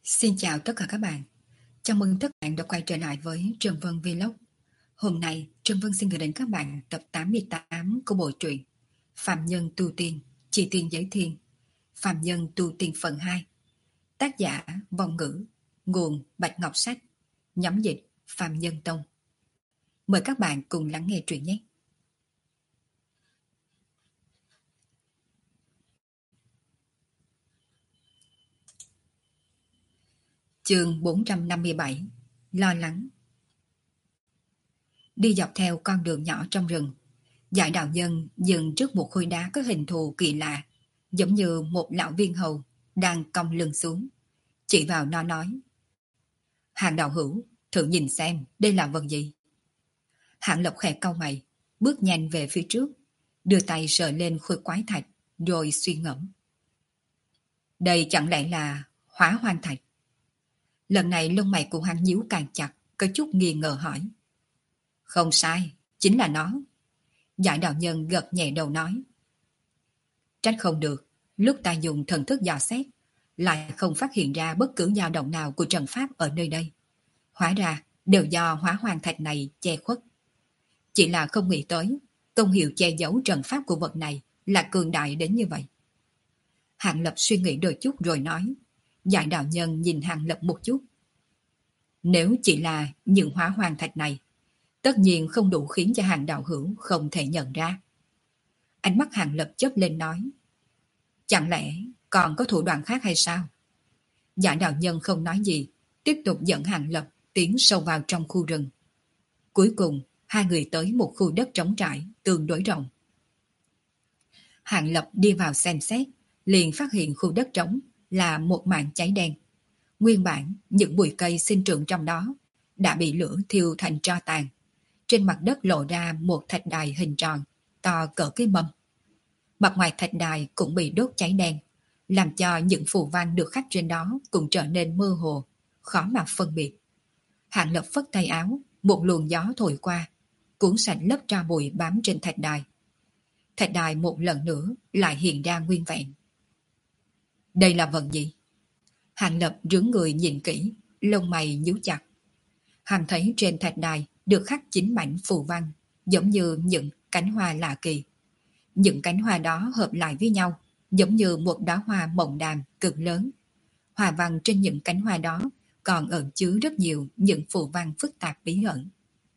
Xin chào tất cả các bạn. Chào mừng tất cả bạn đã quay trở lại với Trần Vân Vlog. Hôm nay, Trần Vân xin gửi đến các bạn tập 88 của bộ truyện Phạm Nhân Tu Tiên, Chi Tiên Giới Thiên, Phạm Nhân Tu Tiên phần 2. Tác giả Vong Ngữ, nguồn Bạch Ngọc Sách, nhóm dịch Phạm Nhân Tông. Mời các bạn cùng lắng nghe truyện nhé. Chương 457. Lo lắng. Đi dọc theo con đường nhỏ trong rừng, Giải đạo nhân dừng trước một khối đá có hình thù kỳ lạ, giống như một lão viên hầu đang cong lưng xuống, chỉ vào nó nói: Hạng đạo hữu, thử nhìn xem đây là vật gì. Hạng Lập khẽ cau mày, bước nhanh về phía trước, đưa tay sờ lên khối quái thạch, rồi suy ngẫm. Đây chẳng lẽ là Hóa Hoang Thạch? Lần này lông mày của hắn nhíu càng chặt, có chút nghi ngờ hỏi. Không sai, chính là nó. Giải đạo nhân gật nhẹ đầu nói. Trách không được, lúc ta dùng thần thức dò xét, lại không phát hiện ra bất cứ dao động nào của trận pháp ở nơi đây. Hóa ra đều do Hóa Hoang Thạch này che khuất. Chỉ là không nghĩ tới, công hiệu che giấu trận pháp của vật này là cường đại đến như vậy. Hạng Lập suy nghĩ đôi chút rồi nói. Giải đạo nhân nhìn Hạng Lập một chút. Nếu chỉ là những Hóa Hoang Thạch này, tất nhiên không đủ khiến cho Hạng đạo hữu không thể nhận ra. Ánh mắt Hạng Lập chớp lên nói. Chẳng lẽ còn có thủ đoạn khác hay sao? Giải đạo nhân không nói gì, tiếp tục dẫn Hạng Lập tiến sâu vào trong khu rừng. Cuối cùng, hai người tới một khu đất trống trải, tương đối rộng. Hạng Lập đi vào xem xét, liền phát hiện khu đất trống là một mảng cháy đen. Nguyên bản, những bụi cây sinh trưởng trong đó đã bị lửa thiêu thành tro tàn. Trên mặt đất lộ ra một thạch đài hình tròn, to cỡ cái mâm. Mặt ngoài thạch đài cũng bị đốt cháy đen, làm cho những phù văn được khắc trên đó cũng trở nên mơ hồ, khó mà phân biệt. Hạng Lập phất tay áo, một luồng gió thổi qua, cuốn sạch lớp tro bụi bám trên thạch đài. Thạch đài một lần nữa lại hiện ra nguyên vẹn. Đây là vật gì? Hạng Lập rướn người nhìn kỹ, lông mày nhíu chặt. Hắn thấy trên thạch đài được khắc 9 mảnh phù văn, giống như những cánh hoa lạ kỳ. Những cánh hoa đó hợp lại với nhau, giống như một đóa hoa mộng đàm cực lớn. Hoa văn trên những cánh hoa đó còn ẩn chứa rất nhiều những phù văn phức tạp bí ẩn.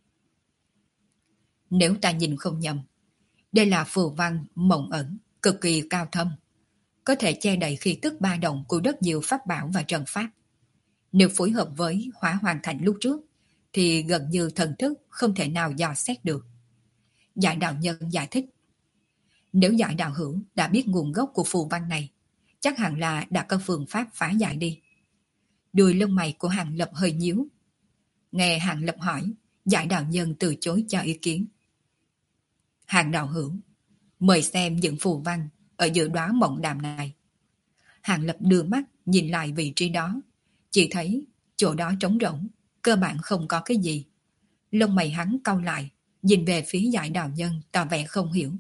Nếu ta nhìn không nhầm, đây là phù văn mộng ẩn, cực kỳ cao thâm, có thể che đậy khí tức ba động của rất nhiều pháp bảo và trận pháp. Nếu phối hợp với Hóa Hoang Thạch lúc trước, thì gần như thần thức không thể nào dò xét được. Giải đạo nhân giải thích. Nếu giải đạo hữu đã biết nguồn gốc của phù văn này, chắc hẳn là đã có phương pháp phá giải đi. Đuôi lông mày của Hạng Lập hơi nhíu. Nghe Hạng Lập hỏi, giải đạo nhân từ chối cho ý kiến. Hạng đạo hữu, mời xem những phù văn ở giữa đóa mộng đàm này. Hạng Lập đưa mắt nhìn lại vị trí đó, chỉ thấy chỗ đó trống rỗng, cơ bản không có cái gì. Lông mày hắn cau lại, nhìn về phía giải đạo nhân tỏ vẻ không hiểu.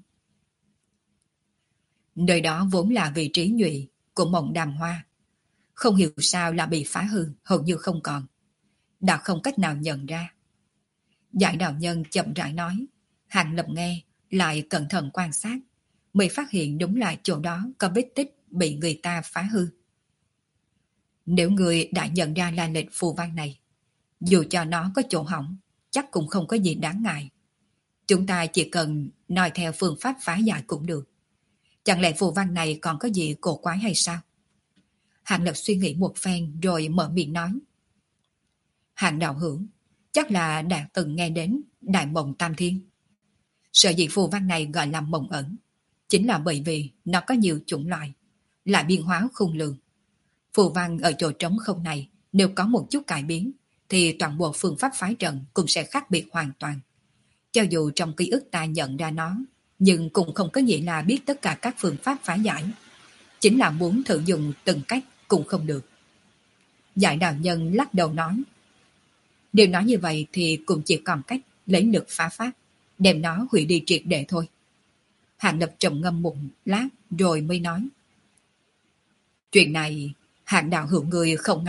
Nơi đó vốn là vị trí nhụy của mộng đàm hoa, không hiểu sao là bị phá hư, hầu như không còn, đã không cách nào nhận ra. Giải đạo nhân chậm rãi nói. Hạng Lập nghe lại cẩn thận quan sát, mới phát hiện đúng là chỗ đó có vết tích bị người ta phá hư. Nếu người đã nhận ra là lệch phù văn này, dù cho nó có chỗ hỏng, chắc cũng không có gì đáng ngại. Chúng ta chỉ cần nói theo phương pháp phá giải cũng được. Chẳng lẽ phù văn này còn có gì cổ quái hay sao? Hạng Lập suy nghĩ một phen rồi mở miệng nói. Hạng đạo hữu, chắc là đã từng nghe đến Đại Mộng Tam Thiên. Sở dĩ phù văn này gọi là mộng ẩn, chính là bởi vì nó có nhiều chủng loại, lại biến hóa khôn lường. Phù văn ở chỗ trống không này, nếu có một chút cải biến, thì toàn bộ phương pháp phá trận cũng sẽ khác biệt hoàn toàn. Cho dù trong ký ức ta nhận ra nó, nhưng cũng không có nghĩa là biết tất cả các phương pháp phá giải. Chính là muốn thử dùng từng cách cũng không được. Giải đạo nhân lắc đầu nói. Nếu nói như vậy thì cũng chỉ còn cách lấy lực phá pháp, đem nó hủy đi triệt để thôi. Hạng Lập trầm ngâm một lát rồi mới nói. Chuyện này Hạng đạo hữu người không ngại,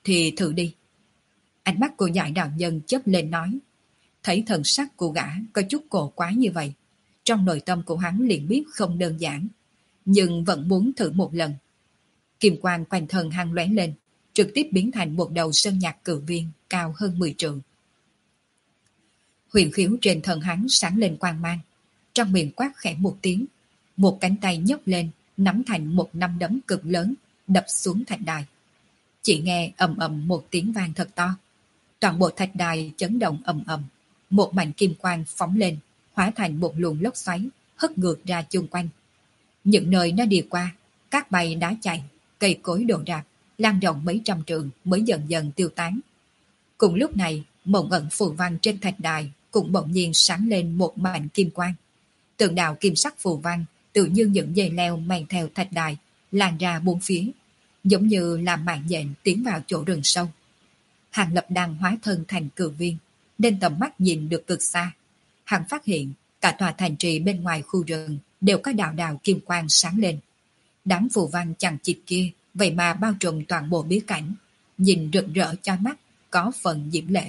thì thử đi. Ánh mắt của Giải đạo nhân chớp lên nói. Thấy thần sắc của gã có chút cổ quái như vậy, trong nội tâm của hắn liền biết không đơn giản, nhưng vẫn muốn thử một lần. Kim quang quanh thân hắn lóe lên, trực tiếp biến thành một đầu sơn nhạc cự viên cao hơn 10 trượng. Huyền khiếu trên thân hắn sáng lên quang mang, trong miệng quát khẽ một tiếng, một cánh tay nhấc lên, nắm thành một nắm đấm cực lớn, đập xuống thạch đài. Chỉ nghe ầm ầm một tiếng vang thật to, toàn bộ thạch đài chấn động ầm ầm, một mảnh kim quang phóng lên, hóa thành một luồng lốc xoáy, hất ngược ra chung quanh. Những nơi nó đi qua, cát bay đá chạy, cây cối đổ rạp, lan rộng mấy trăm trượng mới dần dần tiêu tán. Cùng lúc này, mộng ẩn phù văn trên thạch đài cũng bỗng nhiên sáng lên một mảnh kim quang. Tượng đạo kim sắc phù văn tự như những dây leo mang theo thạch đài lan ra bốn phía, giống như làm mạng nhện tiến vào chỗ rừng sâu. Hàng Lập đang hóa thân thành cự viên, nên tầm mắt nhìn được cực xa. Hắn phát hiện cả tòa thành trì bên ngoài khu rừng đều có đạo đạo kim quang sáng lên. Đám phù văn chằng chịt kia vậy mà bao trùm toàn bộ bí cảnh, nhìn rực rỡ chói mắt, có phần diễm lệ.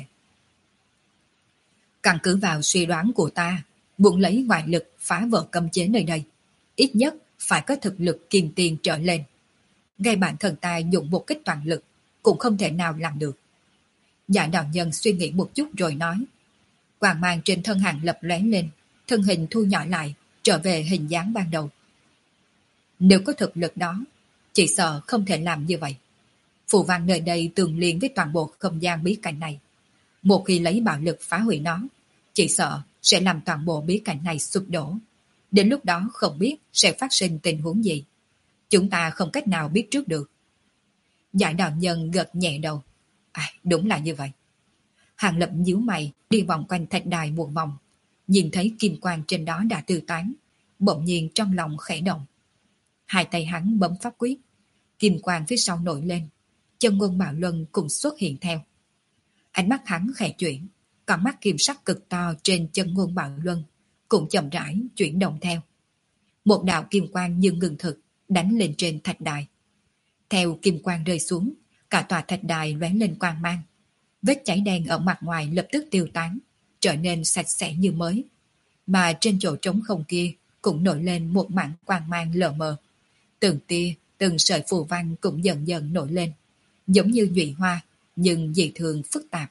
Căn cứ vào suy đoán của ta, muốn lấy ngoại lực phá vỡ cấm chế nơi đây, ít nhất phải có thực lực kim tiền trở lên. Ngay bản thân ta dùng một kích toàn lực cũng không thể nào làm được. Dạ đạo nhân suy nghĩ một chút rồi nói. Quang mang trên thân Hàng Lập lóe lên, thân hình thu nhỏ lại, trở về hình dáng ban đầu. Nếu có thực lực đó, chỉ sợ không thể làm như vậy. Phù văn nơi đây tương liên với toàn bộ không gian bí cảnh này. Một khi lấy bạo lực phá hủy nó, chỉ sợ sẽ làm toàn bộ bí cảnh này sụp đổ. Đến lúc đó không biết sẽ phát sinh tình huống gì. Chúng ta không cách nào biết trước được. Giải đạo nhân gật nhẹ đầu. Đúng là như vậy. Hàng Lập nhíu mày đi vòng quanh thạch đài một vòng, nhìn thấy kim quang trên đó đã tiêu tán, bỗng nhiên trong lòng khẽ động. Hai tay hắn bấm pháp quyết, kim quang phía sau nổi lên, chân ngôn bạo luân cũng xuất hiện theo. Ánh mắt hắn khẽ chuyển, con mắt kim sắc cực to trên chân ngôn bạo luân cũng chậm rãi chuyển động theo. Một đạo kim quang như ngừng thực đánh lên trên thạch đài. Theo kim quang rơi xuống, cả tòa thạch đài lóe lên quang mang. Vết cháy đen ở mặt ngoài lập tức tiêu tán, trở nên sạch sẽ như mới. Mà trên chỗ trống không kia cũng nổi lên một mảng quang mang lờ mờ. Từng tia, từng sợi phù văn cũng dần dần nổi lên, giống như nhụy hoa, nhưng dị thường phức tạp.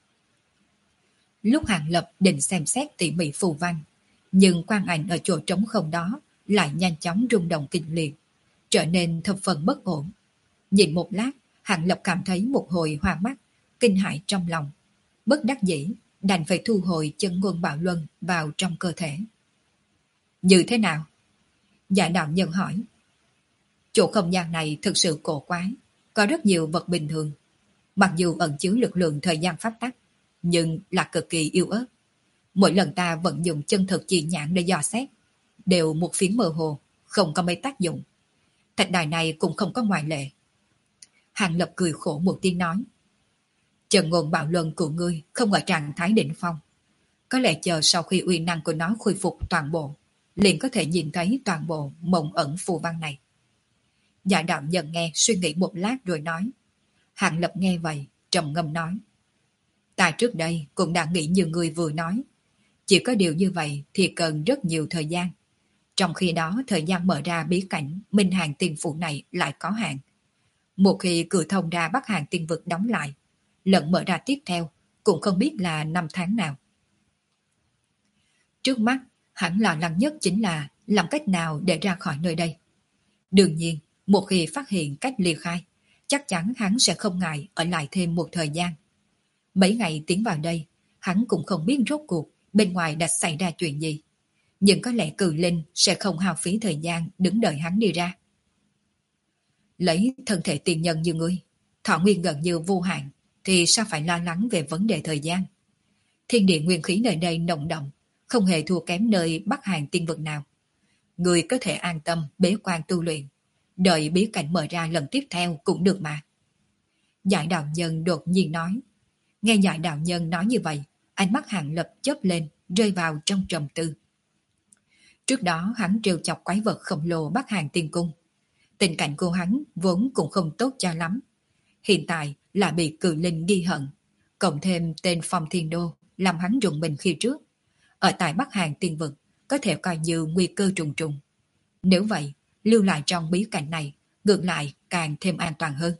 Lúc Hàng Lập định xem xét tỉ mỉ phù văn, nhưng quang ảnh ở chỗ trống không đó lại nhanh chóng rung động kịch liệt, trở nên thập phần bất ổn. Nhìn một lát, Hàng Lập cảm thấy một hồi hoa mắt, kinh hãi trong lòng. Bất đắc dĩ, đành phải thu hồi chân ngôn bạo luân vào trong cơ thể. Như thế nào? Dạ đạo nhân hỏi. Chỗ không gian này thực sự cổ quái, có rất nhiều vật bình thường. Mặc dù ẩn chứa lực lượng thời gian pháp tắc, nhưng là cực kỳ yếu ớt. Mỗi lần ta vận dụng chân thực chi nhãn để dò xét, đều một phiến mơ hồ, không có mấy tác dụng. Thạch đài này cũng không có ngoại lệ. Hàng Lập cười khổ một tiếng nói. Trần ngôn bạo luân của ngươi không ở trạng thái đỉnh phong. Có lẽ chờ sau khi uy năng của nó khôi phục toàn bộ, liền có thể nhìn thấy toàn bộ mộng ẩn phù văn này. Dạ đạo nhân nghe suy nghĩ một lát rồi nói. Hàng Lập nghe vậy, trầm ngâm nói. Ta trước đây cũng đã nghĩ như người vừa nói. Chỉ có điều như vậy thì cần rất nhiều thời gian. Trong khi đó thời gian mở ra bí cảnh Minh Hàng Tiên Phủ này lại có hạn. Một khi cửa thông ra Bắc Hàng Tiên Vực đóng lại, lần mở ra tiếp theo cũng không biết là năm tháng nào. Trước mắt, hắn lo lắng nhất chính là làm cách nào để ra khỏi nơi đây. Đương nhiên, một khi phát hiện cách ly khai, chắc chắn hắn sẽ không ngại ở lại thêm một thời gian. Mấy ngày tiến vào đây, hắn cũng không biết rốt cuộc bên ngoài đã xảy ra chuyện gì. Nhưng có lẽ Cự Linh sẽ không hao phí thời gian đứng đợi hắn đi ra. Lấy thân thể tiền nhân như ngươi, thọ nguyên gần như vô hạn, thì sao phải lo lắng về vấn đề thời gian. Thiên địa nguyên khí nơi đây nồng đậm, không hề thua kém nơi Bắc Hàng Tiên Vực nào. Ngươi có thể an tâm bế quan tu luyện, đợi bí cảnh mở ra lần tiếp theo cũng được mà. Giải đạo nhân đột nhiên nói. Nghe giải đạo nhân nói như vậy, ánh mắt Hàng Lập chớp lên, rơi vào trong trầm tư. Trước đó hắn trêu chọc quái vật khổng lồ Bắc Hàng Tiên Cung. Tình cảnh của hắn vốn cũng không tốt cho lắm. Hiện tại là bị cự linh ghi hận, cộng thêm tên Phong Thiên Đô làm hắn rùng mình khi trước. Ở tại Bắc Hàn Tiên Vực có thể coi như nguy cơ trùng trùng. Nếu vậy, lưu lại trong bí cảnh này ngược lại càng thêm an toàn hơn.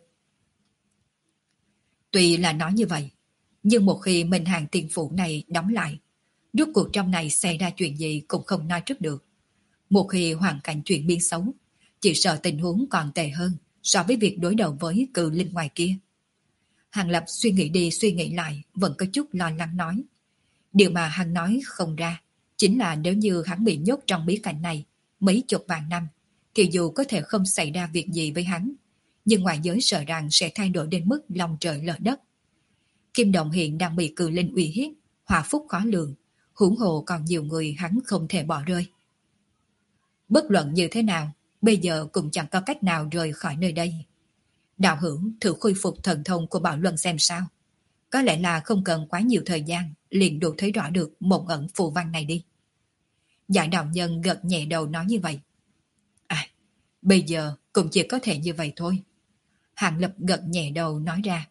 Tuy là nói như vậy, nhưng một khi Minh Hàng Tiên Phủ này đóng lại, rốt cuộc trong này xảy ra chuyện gì cũng không nói trước được. Một khi hoàn cảnh chuyển biến xấu, chỉ sợ tình huống còn tệ hơn so với việc đối đầu với cự linh ngoài kia. Hàng Lập suy nghĩ đi suy nghĩ lại vẫn có chút lo lắng nói. Điều mà hắn nói không ra chính là nếu như hắn bị nhốt trong bí cảnh này mấy chục vạn năm thì dù có thể không xảy ra việc gì với hắn, nhưng ngoại giới sợ rằng sẽ thay đổi đến mức lòng trời lở đất. Kim Động hiện đang bị cự linh uy hiếp, họa phúc khó lường, huống hồ còn nhiều người hắn không thể bỏ rơi. Bất luận như thế nào, bây giờ cũng chẳng có cách nào rời khỏi nơi đây. Đạo hữu thử khôi phục thần thông của Bảo Luân xem sao. Có lẽ là không cần quá nhiều thời gian liền đủ thấy rõ được một ẩn phù văn này đi. Giải đạo nhân gật nhẹ đầu nói như vậy. À, bây giờ cũng chỉ có thể như vậy thôi. Hàng Lập gật nhẹ đầu nói ra.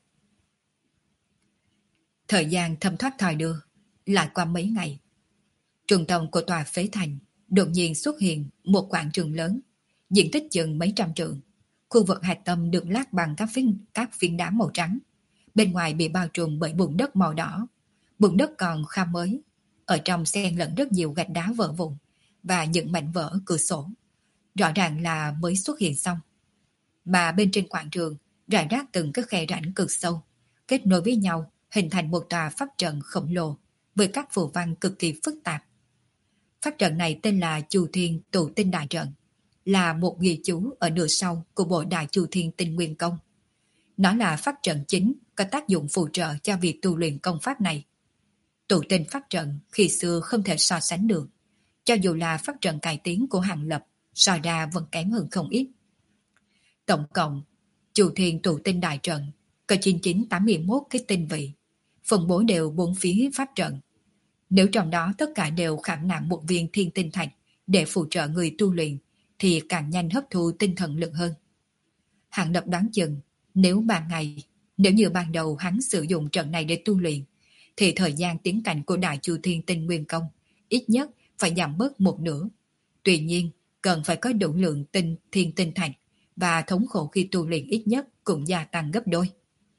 Thời gian thấm thoát thoi đưa, lại qua mấy ngày. Trung tâm của tòa phế thành đột nhiên xuất hiện một quảng trường lớn, diện tích chừng mấy trăm trượng. Khu vực hạch tâm được lát bằng các phiến đá màu trắng. Bên ngoài bị bao trùm bởi bùn đất màu đỏ. Bùn đất còn khá mới. Ở trong xen lẫn rất nhiều gạch đá vỡ vụn và những mảnh vỡ cửa sổ. Rõ ràng là mới xuất hiện xong. Mà bên trên quảng trường rải rác từng cái khe rãnh cực sâu, kết nối với nhau hình thành một tòa pháp trận khổng lồ với các phù văn cực kỳ phức tạp. Pháp trận này tên là Chu Thiên Tụ Tinh Đại Trận, là một ghi chú ở nửa sau của bộ Đại Chu Thiên Tinh Nguyên Công. Nó là pháp trận chính có tác dụng phụ trợ cho việc tu luyện công pháp này. Tụ tinh pháp trận khi xưa không thể so sánh được, cho dù là pháp trận cải tiến của Hàng Lập, so ra vẫn kém hơn không ít. Tổng cộng, Chu Thiên Tụ Tinh Đại Trận có 9981 cái tinh vị, phân bố đều bốn phía pháp trận. Nếu trong đó tất cả đều khảm nạm một viên thiên tinh thạch để phụ trợ người tu luyện, thì càng nhanh hấp thu tinh thần lực hơn. Hàng Lập đoán chừng, nếu như ban đầu hắn sử dụng trận này để tu luyện, thì thời gian tiến cảnh của Đại Chu Thiên Tinh Nguyên Công ít nhất phải giảm bớt một nửa. Tuy nhiên, cần phải có đủ lượng thiên tinh thạch và thống khổ khi tu luyện ít nhất cũng gia tăng gấp đôi.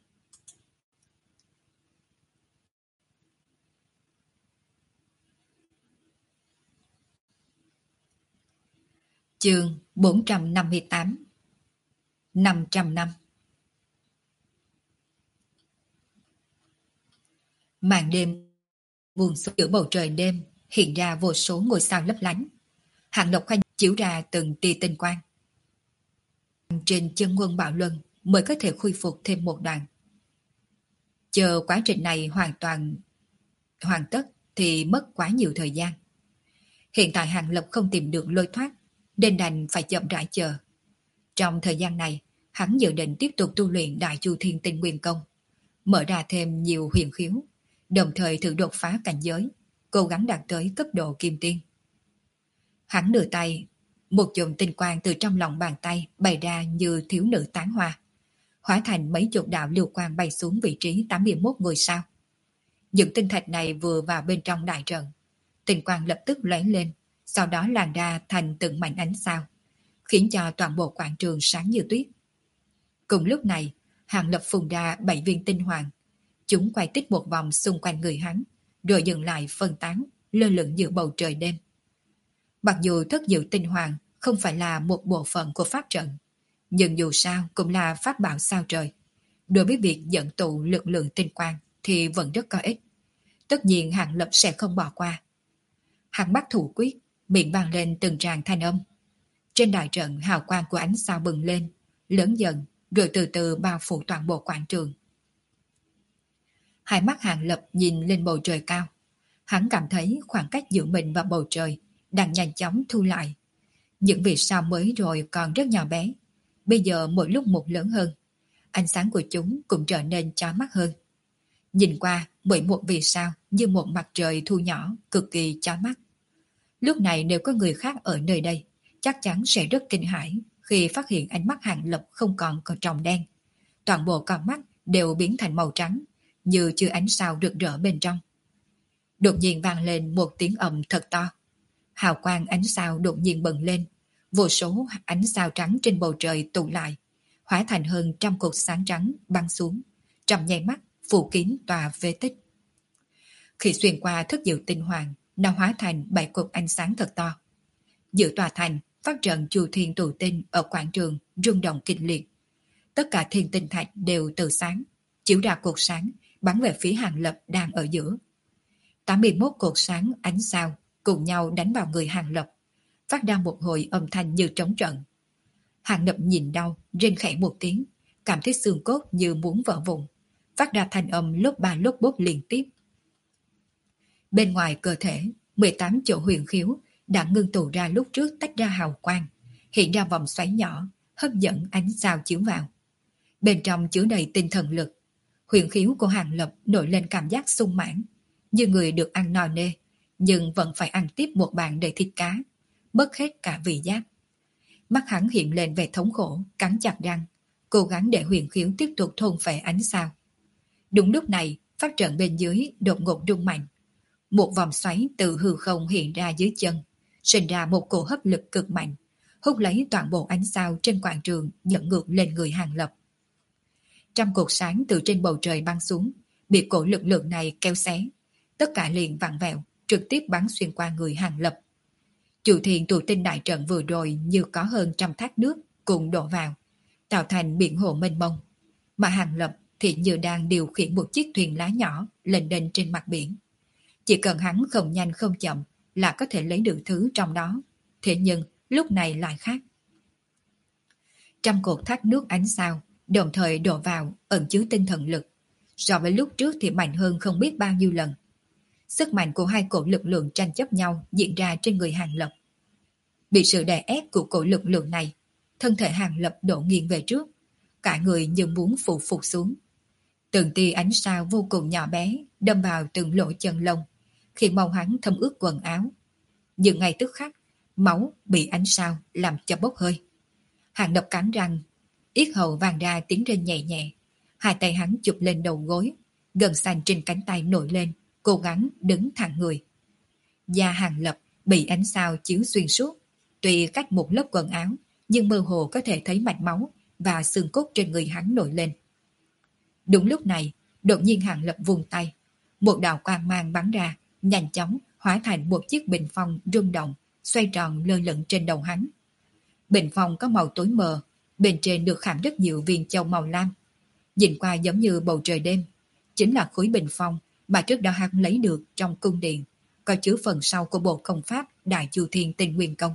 Chương 458 500 năm. Màn đêm buông xuống giữa bầu trời đêm hiện ra vô số ngôi sao lấp lánh. Hàng Lập khoanh chiếu ra từng tia tinh quang. Trên chân quân Bảo Luân mới có thể khôi phục thêm một đoạn. Chờ quá trình này hoàn tất thì mất quá nhiều thời gian. Hiện tại Hàng Lập không tìm được lối thoát, nên đành phải chậm rãi chờ. Trong thời gian này, hắn dự định tiếp tục tu luyện Đại Chu Thiên Tinh Nguyên Công, mở ra thêm nhiều huyền khiếu, đồng thời thử đột phá cảnh giới, cố gắng đạt tới cấp độ kim tiên. Hắn nửa tay, một chùm tinh quang từ trong lòng bàn tay bày ra như thiếu nữ tán hoa, hóa thành mấy chục đạo lưu quang bay xuống vị trí 81 ngôi sao. Những tinh thạch này vừa vào bên trong đại trận, tinh quang lập tức lóe lên, sau đó lan ra thành từng mảnh ánh sao, khiến cho toàn bộ quảng trường sáng như tuyết. Cùng lúc này, Hàng Lập phun ra 7 viên tinh hoàng. Chúng quay tích một vòng xung quanh người hắn, rồi dừng lại phân tán, lơ lửng giữa bầu trời đêm. Mặc dù thất diệu tinh hoàng không phải là một bộ phận của pháp trận, nhưng dù sao cũng là pháp bảo sao trời. Đối với việc dẫn tụ lực lượng tinh quang thì vẫn rất có ích. Tất nhiên Hàng Lập sẽ không bỏ qua. Hắn bắt thủ quyết, miệng vang lên từng tràng thanh âm. Trên đại trận hào quang của ánh sao bừng lên, lớn dần, rồi từ từ bao phủ toàn bộ quảng trường. Hai mắt Hàng Lập nhìn lên bầu trời cao. Hắn cảm thấy khoảng cách giữa mình và bầu trời đang nhanh chóng thu lại. Những vì sao mới rồi còn rất nhỏ bé, bây giờ mỗi lúc một lớn hơn. Ánh sáng của chúng cũng trở nên chói mắt hơn. Nhìn qua, mỗi một vì sao như một mặt trời thu nhỏ, cực kỳ chói mắt. Lúc này nếu có người khác ở nơi đây, chắc chắn sẽ rất kinh hãi khi phát hiện ánh mắt Hàng Lập không còn tròng đen. Toàn bộ con mắt đều biến thành màu trắng, như chưa ánh sao rực rỡ bên trong. Đột nhiên vang lên một tiếng ầm thật to. Hào quang ánh sao đột nhiên bừng lên, vô số ánh sao trắng trên bầu trời tụ lại, hóa thành hơn trăm cột sáng trắng băng xuống, trong nháy mắt phủ kín tòa phế tích. Khi xuyên qua thức diệu tinh hoàng, nó hóa thành 7 cột ánh sáng thật to. Giữa tòa thành, phát trận chùa thiên tụ tinh ở quảng trường rung động kịch liệt. Tất cả thiên tinh thạch đều từ sáng, chiếu ra cột sáng bắn về phía Hàng Lập đang ở giữa. 81 cột sáng ánh sao cùng nhau đánh vào người Hàng Lập, phát ra một hồi âm thanh như trống trận. Hàng Lập nhìn đau, rên khẽ một tiếng, cảm thấy xương cốt như muốn vỡ vụn, phát ra thanh âm lốp ba lốp bốp liên tiếp. Bên ngoài cơ thể, 18 chỗ huyền khiếu đã ngưng tụ ra lúc trước tách ra hào quang, hiện ra vòng xoáy nhỏ, hấp dẫn ánh sao chiếu vào. Bên trong chứa đầy tinh thần lực, huyền khiếu của Hàng Lập nổi lên cảm giác sung mãn, như người được ăn no nê, nhưng vẫn phải ăn tiếp một bàn đầy thịt cá, mất hết cả vị giác. Mắt hắn hiện lên vẻ thống khổ, cắn chặt răng, cố gắng để huyền khiếu tiếp tục thôn phệ ánh sao. Đúng lúc này, phát trận bên dưới đột ngột rung mạnh. Một vòng xoáy từ hư không hiện ra dưới chân, sinh ra một cổ hấp lực cực mạnh, hút lấy toàn bộ ánh sao trên quảng trường dẫn ngược lên người Hàng Lập. Trăm cột sáng từ trên bầu trời băng xuống, bị cổ lực lượng này kéo xé, tất cả liền vặn vẹo, trực tiếp bắn xuyên qua người Hàng Lập. Chủ thiền tụ tinh đại trận vừa rồi như có hơn trăm thác nước cùng đổ vào, tạo thành biển hồ mênh mông, mà Hàng Lập thì như đang điều khiển một chiếc thuyền lá nhỏ lênh đênh trên mặt biển. Chỉ cần hắn không nhanh không chậm là có thể lấy được thứ trong đó. Thế nhưng lúc này lại khác. Trăm cột thác nước ánh sao đồng thời đổ vào ẩn chứa tinh thần lực. So với lúc trước thì mạnh hơn không biết bao nhiêu lần. Sức mạnh của hai cổ lực lượng tranh chấp nhau diễn ra trên người Hàng Lập. Bị sự đè ép của cổ lực lượng này, thân thể Hàng Lập đổ nghiêng về trước, cả người như muốn phụ phục xuống. Từng tia ánh sao vô cùng nhỏ bé đâm vào từng lỗ chân lông, khi màu hắn thấm ướt quần áo. Nhưng ngay tức khắc, máu bị ánh sao làm cho bốc hơi. Hàng Lập cắn răng, yết hầu vang ra tiếng rên nhẹ nhẹ. Hai tay hắn chụp lên đầu gối, gân xanh trên cánh tay nổi lên, cố gắng đứng thẳng người. Da Hàng Lập bị ánh sao chiếu xuyên suốt, tuy cách một lớp quần áo, nhưng mơ hồ có thể thấy mạch máu và xương cốt trên người hắn nổi lên. Đúng lúc này, đột nhiên Hàng Lập vùng tay, một đạo quang mang bắn ra, nhanh chóng hóa thành một chiếc bình phong rung động, xoay tròn lơ lửng trên đầu hắn. Bình phong có màu tối mờ, bên trên được khảm rất nhiều viên châu màu lam. Nhìn qua giống như bầu trời đêm, chính là khối bình phong mà trước đó hắn lấy được trong cung điện, có chứa phần sau của bộ công pháp Đại Chu Thiên Tinh Nguyên Công.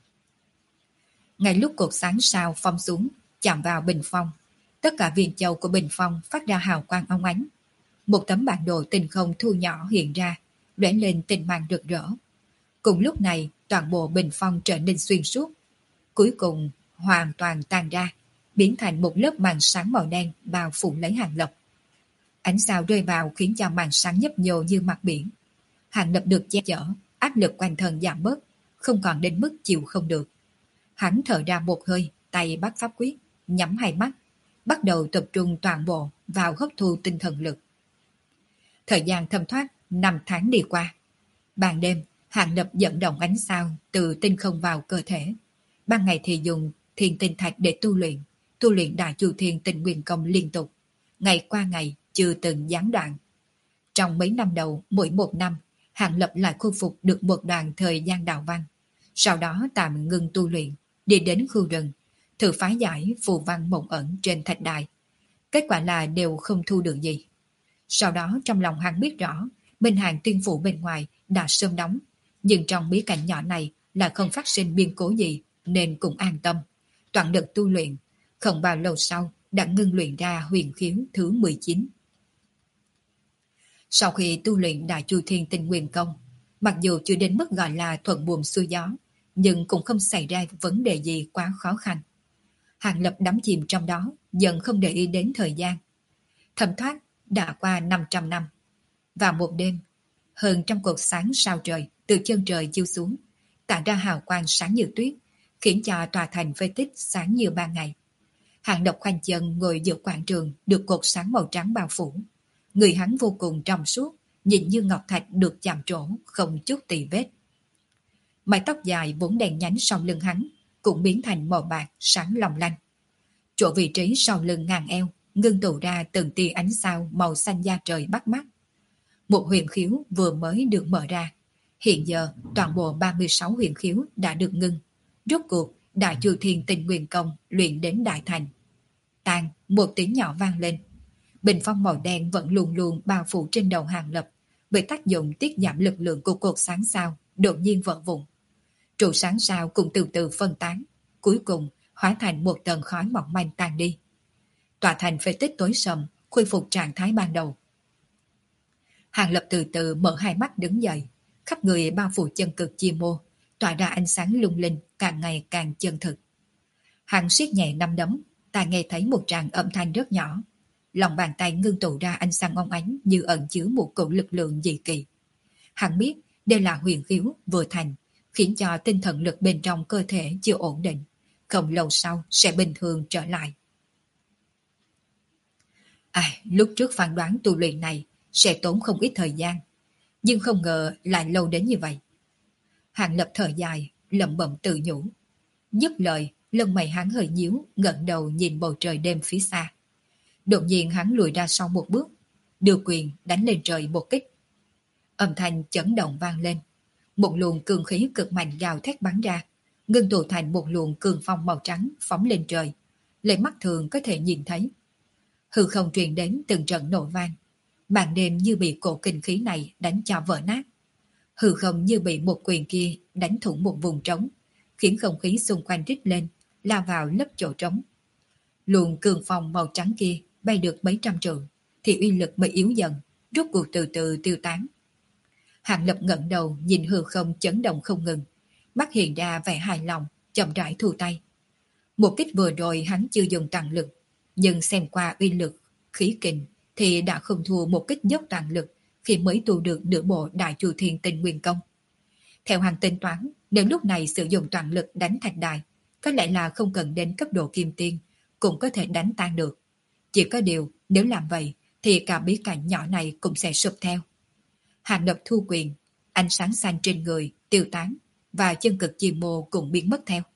Ngay lúc cột sáng sao phong xuống, chạm vào bình phong, tất cả viên châu của bình phong phát ra hào quang óng ánh. Một tấm bản đồ tinh không thu nhỏ hiện ra, lóe lên tinh mang rực rỡ. Cùng lúc này, toàn bộ bình phong trở nên xuyên suốt, cuối cùng hoàn toàn tan ra, biến thành một lớp màn sáng màu đen bao phủ lấy Hàng Lập. Ánh sao rơi vào khiến cho màn sáng nhấp nhô như mặt biển. Hàng Lập được che chở, áp lực quanh thân giảm bớt, không còn đến mức chịu không được. Hắn thở ra một hơi, tay bắt pháp quyết, nhắm hai mắt, bắt đầu tập trung toàn bộ vào hấp thu tinh thần lực. Thời gian thấm thoát, 5 tháng đi qua. Ban đêm, Hàng Lập dẫn động ánh sao từ tinh không vào cơ thể. Ban ngày thì dùng thiên tinh thạch để tu luyện Đại Chu Thiên Tinh Nguyên Công liên tục, ngày qua ngày chưa từng gián đoạn. Trong mấy năm đầu, mỗi một năm, Hàng Lập lại khôi phục được một đoạn thời gian đạo văn. Sau đó tạm ngừng tu luyện, đi đến khu rừng, thử phá giải phù văn mộng ẩn trên thạch đài. Kết quả là đều không thu được gì. Sau đó trong lòng hắn biết rõ, Minh Hàng Tiên Phủ bên ngoài đã sớm đóng, nhưng trong bí cảnh nhỏ này là không phát sinh biến cố gì, nên cũng an tâm, toàn lực tu luyện. Không bao lâu sau đã ngưng luyện ra huyền khiếu thứ 19. Sau khi tu luyện Đại Chu Thiên Tinh Nguyên Công, mặc dù chưa đến mức gọi là thuận buồm xuôi gió, nhưng cũng không xảy ra vấn đề gì quá khó khăn. Hàng Lập đắm chìm trong đó, dần không để ý đến thời gian. Thấm thoát đã qua 500 năm. Vào một đêm, hơn trăm cột sáng sao trời từ chân trời chiếu xuống, tản ra hào quang sáng như tuyết, khiến cho tòa thành phế tích sáng như ban ngày. Hàng Lập khoanh chân ngồi giữa quảng trường được cột sáng màu trắng bao phủ. Người hắn vô cùng trong suốt, nhìn như ngọc thạch được chạm trổ, không chút tì vết. Mái tóc dài vốn đen nhánh sau lưng hắn, cũng biến thành màu bạc sáng long lanh. Chỗ vị trí sau lưng ngang eo, ngưng tụ ra từng tia ánh sao màu xanh da trời bắt mắt. Một huyền khiếu vừa mới được mở ra. Hiện giờ, toàn bộ 36 huyền khiếu đã được ngưng. Rốt cuộc, Đại Chu Thiên Tinh Nguyên Công luyện đến đại thành. Tàn, một tiếng nhỏ vang lên. Bình phong màu đen vẫn luôn luôn bao phủ trên đầu Hàng Lập, bởi tác dụng tiết giảm lực lượng của cột sáng sao, đột nhiên vỡ vụn. Trụ sáng sao cũng từ từ phân tán, cuối cùng hóa thành một tầng khói mỏng manh tan đi. Tòa thành phế tích tối sầm, khôi phục trạng thái ban đầu. Hàng Lập từ từ mở hai mắt đứng dậy, khắp người bao phủ chân cực chi mô, tỏa ra ánh sáng lung linh, càng ngày càng chân thực. Hàng siết nhẹ nắm đấm, ta nghe thấy một tràng âm thanh rất nhỏ. Lòng bàn tay ngưng tụ ra ánh sáng óng ánh như ẩn chứa một cỗ lực lượng dị kỳ. Hắn biết đây là huyền khiếu vừa thành, khiến cho tinh thần lực bên trong cơ thể chưa ổn định, không lâu sau sẽ bình thường trở lại. Lúc trước phán đoán tu luyện này sẽ tốn không ít thời gian, nhưng không ngờ lại lâu đến như vậy. Hàng Lập thở dài, lẩm bẩm tự nhủ. Dứt lời, lông mày hắn hơi nhíu, ngẩng đầu nhìn bầu trời đêm phía xa. Đột nhiên hắn lùi ra sau một bước, đưa quyền đánh lên trời một kích. Âm thanh chấn động vang lên, một luồng cường khí cực mạnh gào thét bắn ra, ngưng tụ thành một luồng cường phong màu trắng phóng lên trời, lấy mắt thường có thể nhìn thấy. Hư không truyền đến từng trận nổ vang, màn đêm như bị cổ kinh khí này đánh cho vỡ nát. Hư không như bị một quyền kia đánh thủng một vùng trống, khiến không khí xung quanh rít lên, lao vào lấp chỗ trống. Luồng cường phong màu trắng kia bay được mấy trăm trượng, thì uy lực mới yếu dần, rốt cuộc từ từ tiêu tán. Hàng Lập ngẩng đầu nhìn hư không chấn động không ngừng, mắt hiện ra vẻ hài lòng, chậm rãi thu tay. Một kích vừa rồi hắn chưa dùng toàn lực, nhưng xem qua uy lực, khí kình thì đã không thua một kích dốc toàn lực khi mới tu được nửa bộ Đại Chu Thiên Tinh Nguyên Công. Theo hắn tính toán, nếu lúc này sử dụng toàn lực đánh thạch đài, có lẽ là không cần đến cấp độ kim tiên, cũng có thể đánh tan được. Chỉ có điều, nếu làm vậy, thì cả bí cảnh nhỏ này cũng sẽ sụp theo. Hàng Lập thu quyền, ánh sáng xanh trên người tiêu tán, và chân cực chi mô cũng biến mất theo.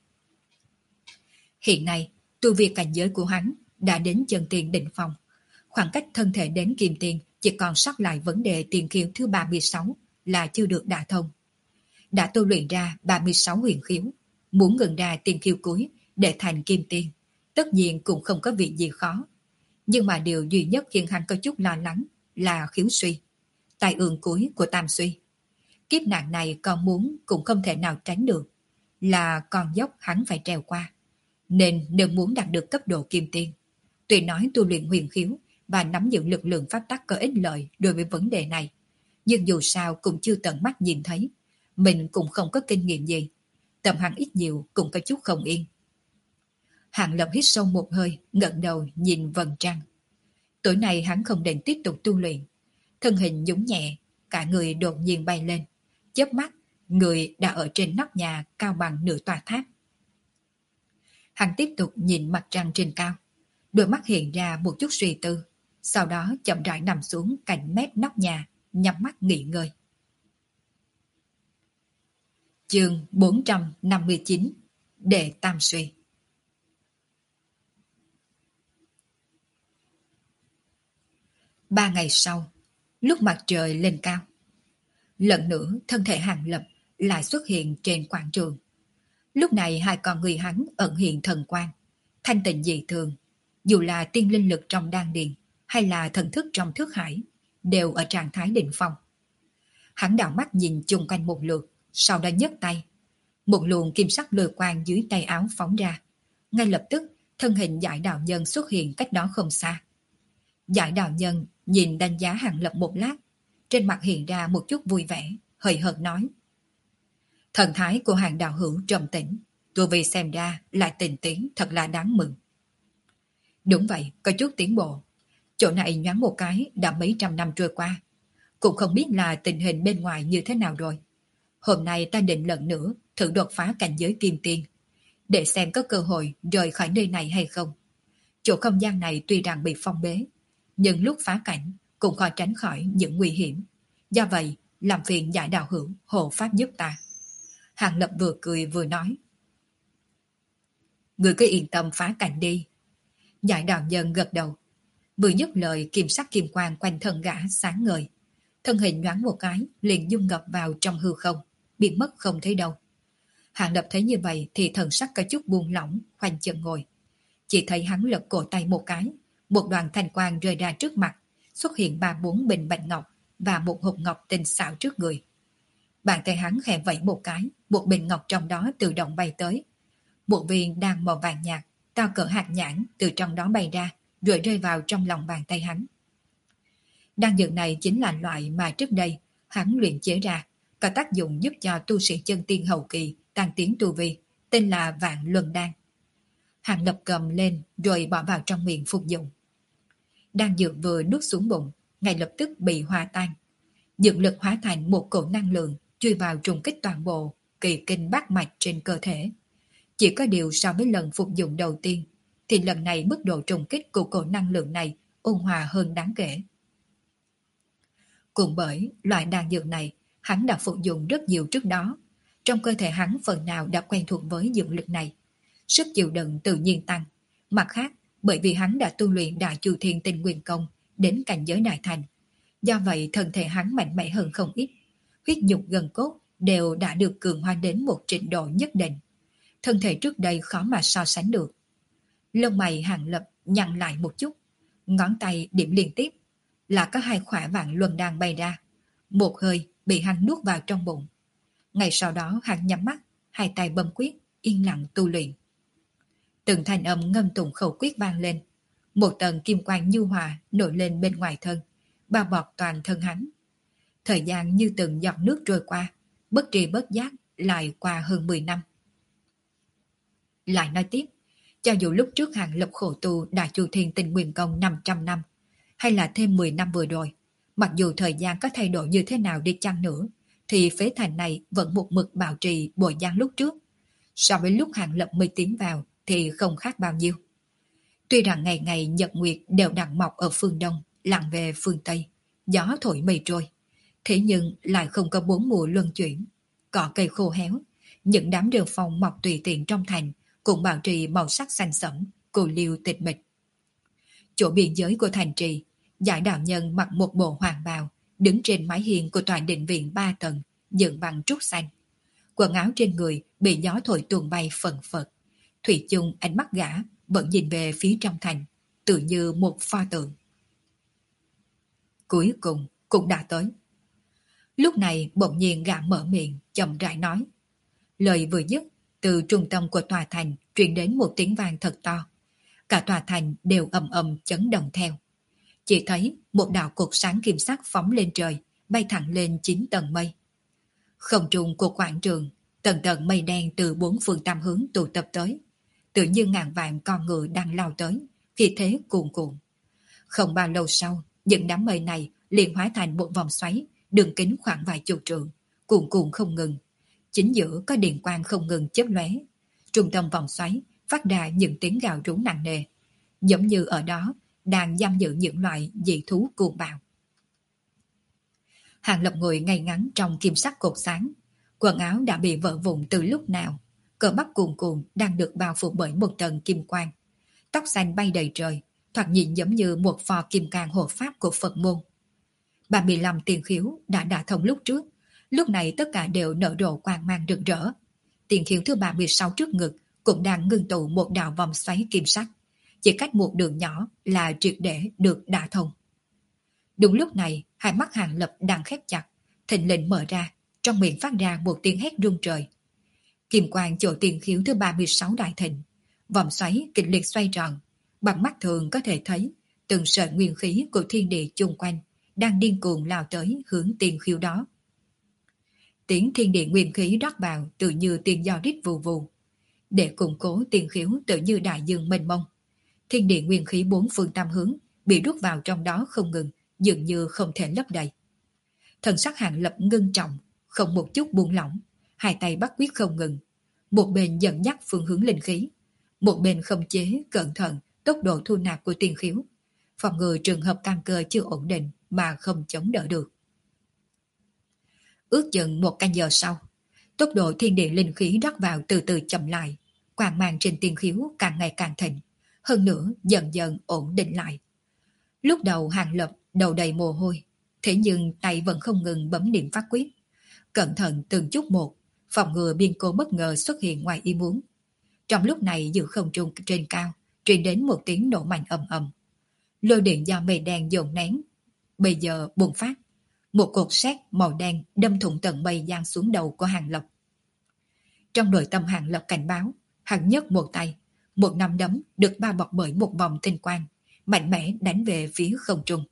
Hiện nay, tu vi cảnh giới của hắn đã đến chân tiền đỉnh phong. Khoảng cách thân thể đến kim tiền chỉ còn sót lại vấn đề tiền khiếu thứ 36 là chưa được đả thông. Đã tu luyện ra 36 huyền khiếu, muốn ngừng ra tiền khiếu cuối để thành kim tiên, tất nhiên cũng không có việc gì khó. Nhưng mà điều duy nhất khiến hắn có chút lo lắng là khiếu suy, tai ương cuối của tam suy. Kiếp nạn này còn muốn cũng không thể nào tránh được, là con dốc hắn phải trèo qua. Nên nếu muốn đạt được cấp độ kim tiên, tuy nói tu luyện huyền khiếu và nắm giữ lực lượng pháp tắc có ích lợi đối với vấn đề này, nhưng dù sao cũng chưa tận mắt nhìn thấy, mình cũng không có kinh nghiệm gì, tâm hắn ít nhiều cũng có chút không yên. Hàng Lập hít sâu một hơi, ngẩng đầu nhìn vầng trăng. Tối nay hắn không định tiếp tục tu luyện, thân hình nhún nhẹ, cả người đột nhiên bay lên, chớp mắt, người đã ở trên nóc nhà cao bằng nửa tòa tháp. Hắn tiếp tục nhìn mặt trăng trên cao, đôi mắt hiện ra một chút suy tư, sau đó chậm rãi nằm xuống cạnh mép nóc nhà, nhắm mắt nghỉ ngơi. Chương 459 Đệ Tam Suy. 3 ngày sau, lúc mặt trời lên cao, lần nữa thân thể Hàng Lập lại xuất hiện trên quảng trường. Lúc này hai con người hắn ẩn hiện thần quang, thanh tịnh dị thường, dù là tiên linh lực trong đan điền hay là thần thức trong thức hải, đều ở trạng thái đỉnh phong. Hắn đảo mắt nhìn chung quanh một lượt, sau đó nhấc tay. Một luồng kim sắc lôi quang dưới tay áo phóng ra. Ngay lập tức, thân hình Giải Đạo Nhân xuất hiện cách đó không xa. Giải Đạo Nhân nhìn đánh giá Hàng Lập một lát, trên mặt hiện ra một chút vui vẻ, hời hợt nói. Thần thái của Hàng đạo hữu trầm tĩnh, tôi vì xem ra lại tình tiến thật là đáng mừng. Đúng vậy, có chút tiến bộ. Chỗ này nhoáng một cái đã mấy trăm năm trôi qua. Cũng không biết là tình hình bên ngoài như thế nào rồi. Hôm nay ta định lần nữa thử đột phá cảnh giới kim tiên, để xem có cơ hội rời khỏi nơi này hay không. Chỗ không gian này tuy rằng bị phong bế, nhưng lúc phá cảnh cũng khó tránh khỏi những nguy hiểm. Do vậy, làm phiền Giải đạo hữu hộ pháp giúp ta. Hàng Lập vừa cười vừa nói. Người cứ yên tâm phá cảnh đi. Giải đạo nhân gật đầu. Vừa dứt lời, kim sắc kim quang quanh thân gã sáng ngời. Thân hình nhoáng một cái, liền dung ngập vào trong hư không, biến mất không thấy đâu. Hàng Lập thấy như vậy thì thần sắc có chút buông lỏng, khoanh chân ngồi. Chỉ thấy hắn lật cổ tay một cái, một đoàn thanh quang rơi ra trước mặt, xuất hiện 3-4 bình bạch ngọc và một hộp ngọc tinh xảo trước người. Bàn tay hắn khẽ vẫy một cái, một bình ngọc trong đó tự động bay tới. Một viên đan màu vàng nhạt, cao cỡ hạt nhãn từ trong đó bay ra, rồi rơi vào trong lòng bàn tay hắn. Đan dược này chính là loại mà trước đây hắn luyện chế ra, có tác dụng giúp cho tu sĩ chân tiên hậu kỳ tăng tiến tu vi, tên là Vạn Luân Đan. Hàng Lập cầm lên rồi bỏ vào trong miệng phục dụng. Đan dược vừa nuốt xuống bụng, ngay lập tức bị hòa tan. Dược lực hóa thành một cổ năng lượng chui vào trùng kích toàn bộ kỳ kinh bát mạch trên cơ thể. Chỉ có điều so với lần phục dụng đầu tiên, thì lần này mức độ trùng kích của cổ năng lượng này ôn hòa hơn đáng kể. Cùng bởi loại đan dược này, hắn đã phục dụng rất nhiều trước đó. Trong cơ thể hắn phần nào đã quen thuộc với dược lực này. Sức chịu đựng tự nhiên tăng. Mặt khác, bởi vì hắn đã tu luyện Đại Chu Thiên Tinh Nguyên Công đến cảnh giới đại thành. Do vậy thân thể hắn mạnh mẽ hơn không ít. Huyết nhục gần cốt đều đã được cường hóa đến một trình độ nhất định. Thân thể trước đây khó mà so sánh được. Lông mày Hàng Lập nhăn lại một chút. Ngón tay điểm liên tiếp. Là có 2 khỏa Vạn Luân Đan bay ra. Một hơi bị hắn nuốt vào trong bụng. Ngày sau đó hắn nhắm mắt, 2 tay bấm quyết, yên lặng tu luyện. Từng thanh âm ngâm tụng khẩu quyết vang lên. Một tầng kim quang nhu hòa nổi lên bên ngoài thân, bao bọc toàn thân hắn. Thời gian như từng giọt nước trôi qua, bất tri bất giác lại qua hơn 10 năm. Lại nói tiếp, cho dù lúc trước Hàng Lập khổ tu Đại Chu Thiên Tinh Nguyên Công 500 năm, hay là thêm 10 năm vừa rồi, mặc dù thời gian có thay đổi như thế nào đi chăng nữa, thì phế thành này vẫn một mực bảo trì bộ dáng lúc trước. So với lúc Hàng Lập mới tiến vào thì không khác bao nhiêu. Tuy rằng ngày ngày nhật nguyệt đều đặn mọc ở phương Đông, lặn về phương Tây, gió thổi mây trôi, thế nhưng lại không có 4 mùa luân chuyển. Cỏ cây khô héo, những đám rêu phong mọc tùy tiện trong thành cũng bảo trì màu sắc xanh sẫm, cô liêu tịch mịch. Chỗ biên giới của thành trì, Giải đạo nhân mặc một bộ hoàng bào, đứng trên mái hiên của tòa định viện 3 tầng, dựng bằng trúc xanh. Quần áo trên người bị gió thổi tuôn bay phần phật. Thủy chung ánh mắt gã vẫn nhìn về phía trong thành, tự như một pho tượng. Cuối cùng cũng đã tới. Lúc này bỗng nhiên gã mở miệng, chậm rãi nói. Lời vừa dứt, từ trung tâm của tòa thành truyền đến một tiếng vang thật to. Cả tòa thành đều ầm ầm chấn động theo. Chỉ thấy một đạo cột sáng kim sắc phóng lên trời, bay thẳng lên 9 tầng mây. Không trung của quảng trường, tầng tầng mây đen từ 4 phương tam hướng tụ tập tới. Tự như ngàn vạn con ngựa đang lao tới, khi thế cuồn cuộn. Không bao lâu sau, những đám mây này liền hóa thành một vòng xoáy, đường kính khoảng vài chục trượng, cuồn cuộn không ngừng. Chính giữa có điện quang không ngừng chớp lóe. Trung tâm vòng xoáy phát ra những tiếng gào rú nặng nề, giống như ở đó đang giam giữ những loại dị thú cuồng bạo. Hàng Lập ngồi ngay ngắn trong kim sắc cột sáng, quần áo đã bị vỡ vụn từ lúc nào, cơ bắp cuồn cuộn đang được bao phủ bởi một tầng kim quang. Tóc xanh bay đầy trời, thoạt nhìn giống như một phò kim cang hộ pháp của Phật môn. 35 tiền khiếu đã đả thông lúc trước, lúc này tất cả đều nở rộ quang mang rực rỡ. Tiền khiếu thứ 36 trước ngực cũng đang ngưng tụ một đạo vòng xoáy kim sắc, chỉ cách một đường nhỏ là triệt để được đả thông. Đúng lúc này, hai mắt Hàng Lập đang khép chặt, thình lình mở ra, trong miệng phát ra một tiếng hét rung trời. Kim quang chỗ tiền khiếu thứ 36 đại thịnh, vòng xoáy kịch liệt xoay tròn, bằng mắt thường có thể thấy từng sợi nguyên khí của thiên địa chung quanh đang điên cuồng lao tới hướng tiền khiếu đó. Tiếng thiên địa nguyên khí rót vào tự như tiếng gió rít vù vù. Để củng cố tiền khiếu tự như đại dương mênh mông, thiên địa nguyên khí 4 phương tam hướng bị rút vào trong đó không ngừng, dường như không thể lấp đầy. Thần sắc Hàng Lập ngưng trọng, không một chút buông lỏng, hai tay bắt quyết không ngừng. Một bên dẫn dắt phương hướng linh khí, một bên khống chế cẩn thận tốc độ thu nạp của tiên khiếu, phòng ngừa trường hợp căn cơ chưa ổn định mà không chống đỡ được. Ước chừng 1 canh giờ sau, tốc độ thiên địa linh khí rót vào từ từ chậm lại, quang mang trên tiên khiếu càng ngày càng thịnh, hơn nữa dần dần ổn định lại. Lúc đầu Hàng Lập đầu đầy mồ hôi, thế nhưng tay vẫn không ngừng bấm niệm pháp quyết, cẩn thận từng chút một, phòng ngừa biên cố bất ngờ xuất hiện ngoài ý muốn. Trong lúc này giữa không trung trên cao, truyền đến một tiếng nổ mạnh ầm ầm. Lôi điện do mây đen dồn nén, bây giờ bùng phát. Một cột sét màu đen đâm thủng tận mây giáng xuống đầu của Hàng Lập. Trong nội tâm Hàng Lập cảnh báo, hắn nhấc một tay, một nắm đấm được bao bọc bởi một vòng tinh quang, mạnh mẽ đánh về phía không trung.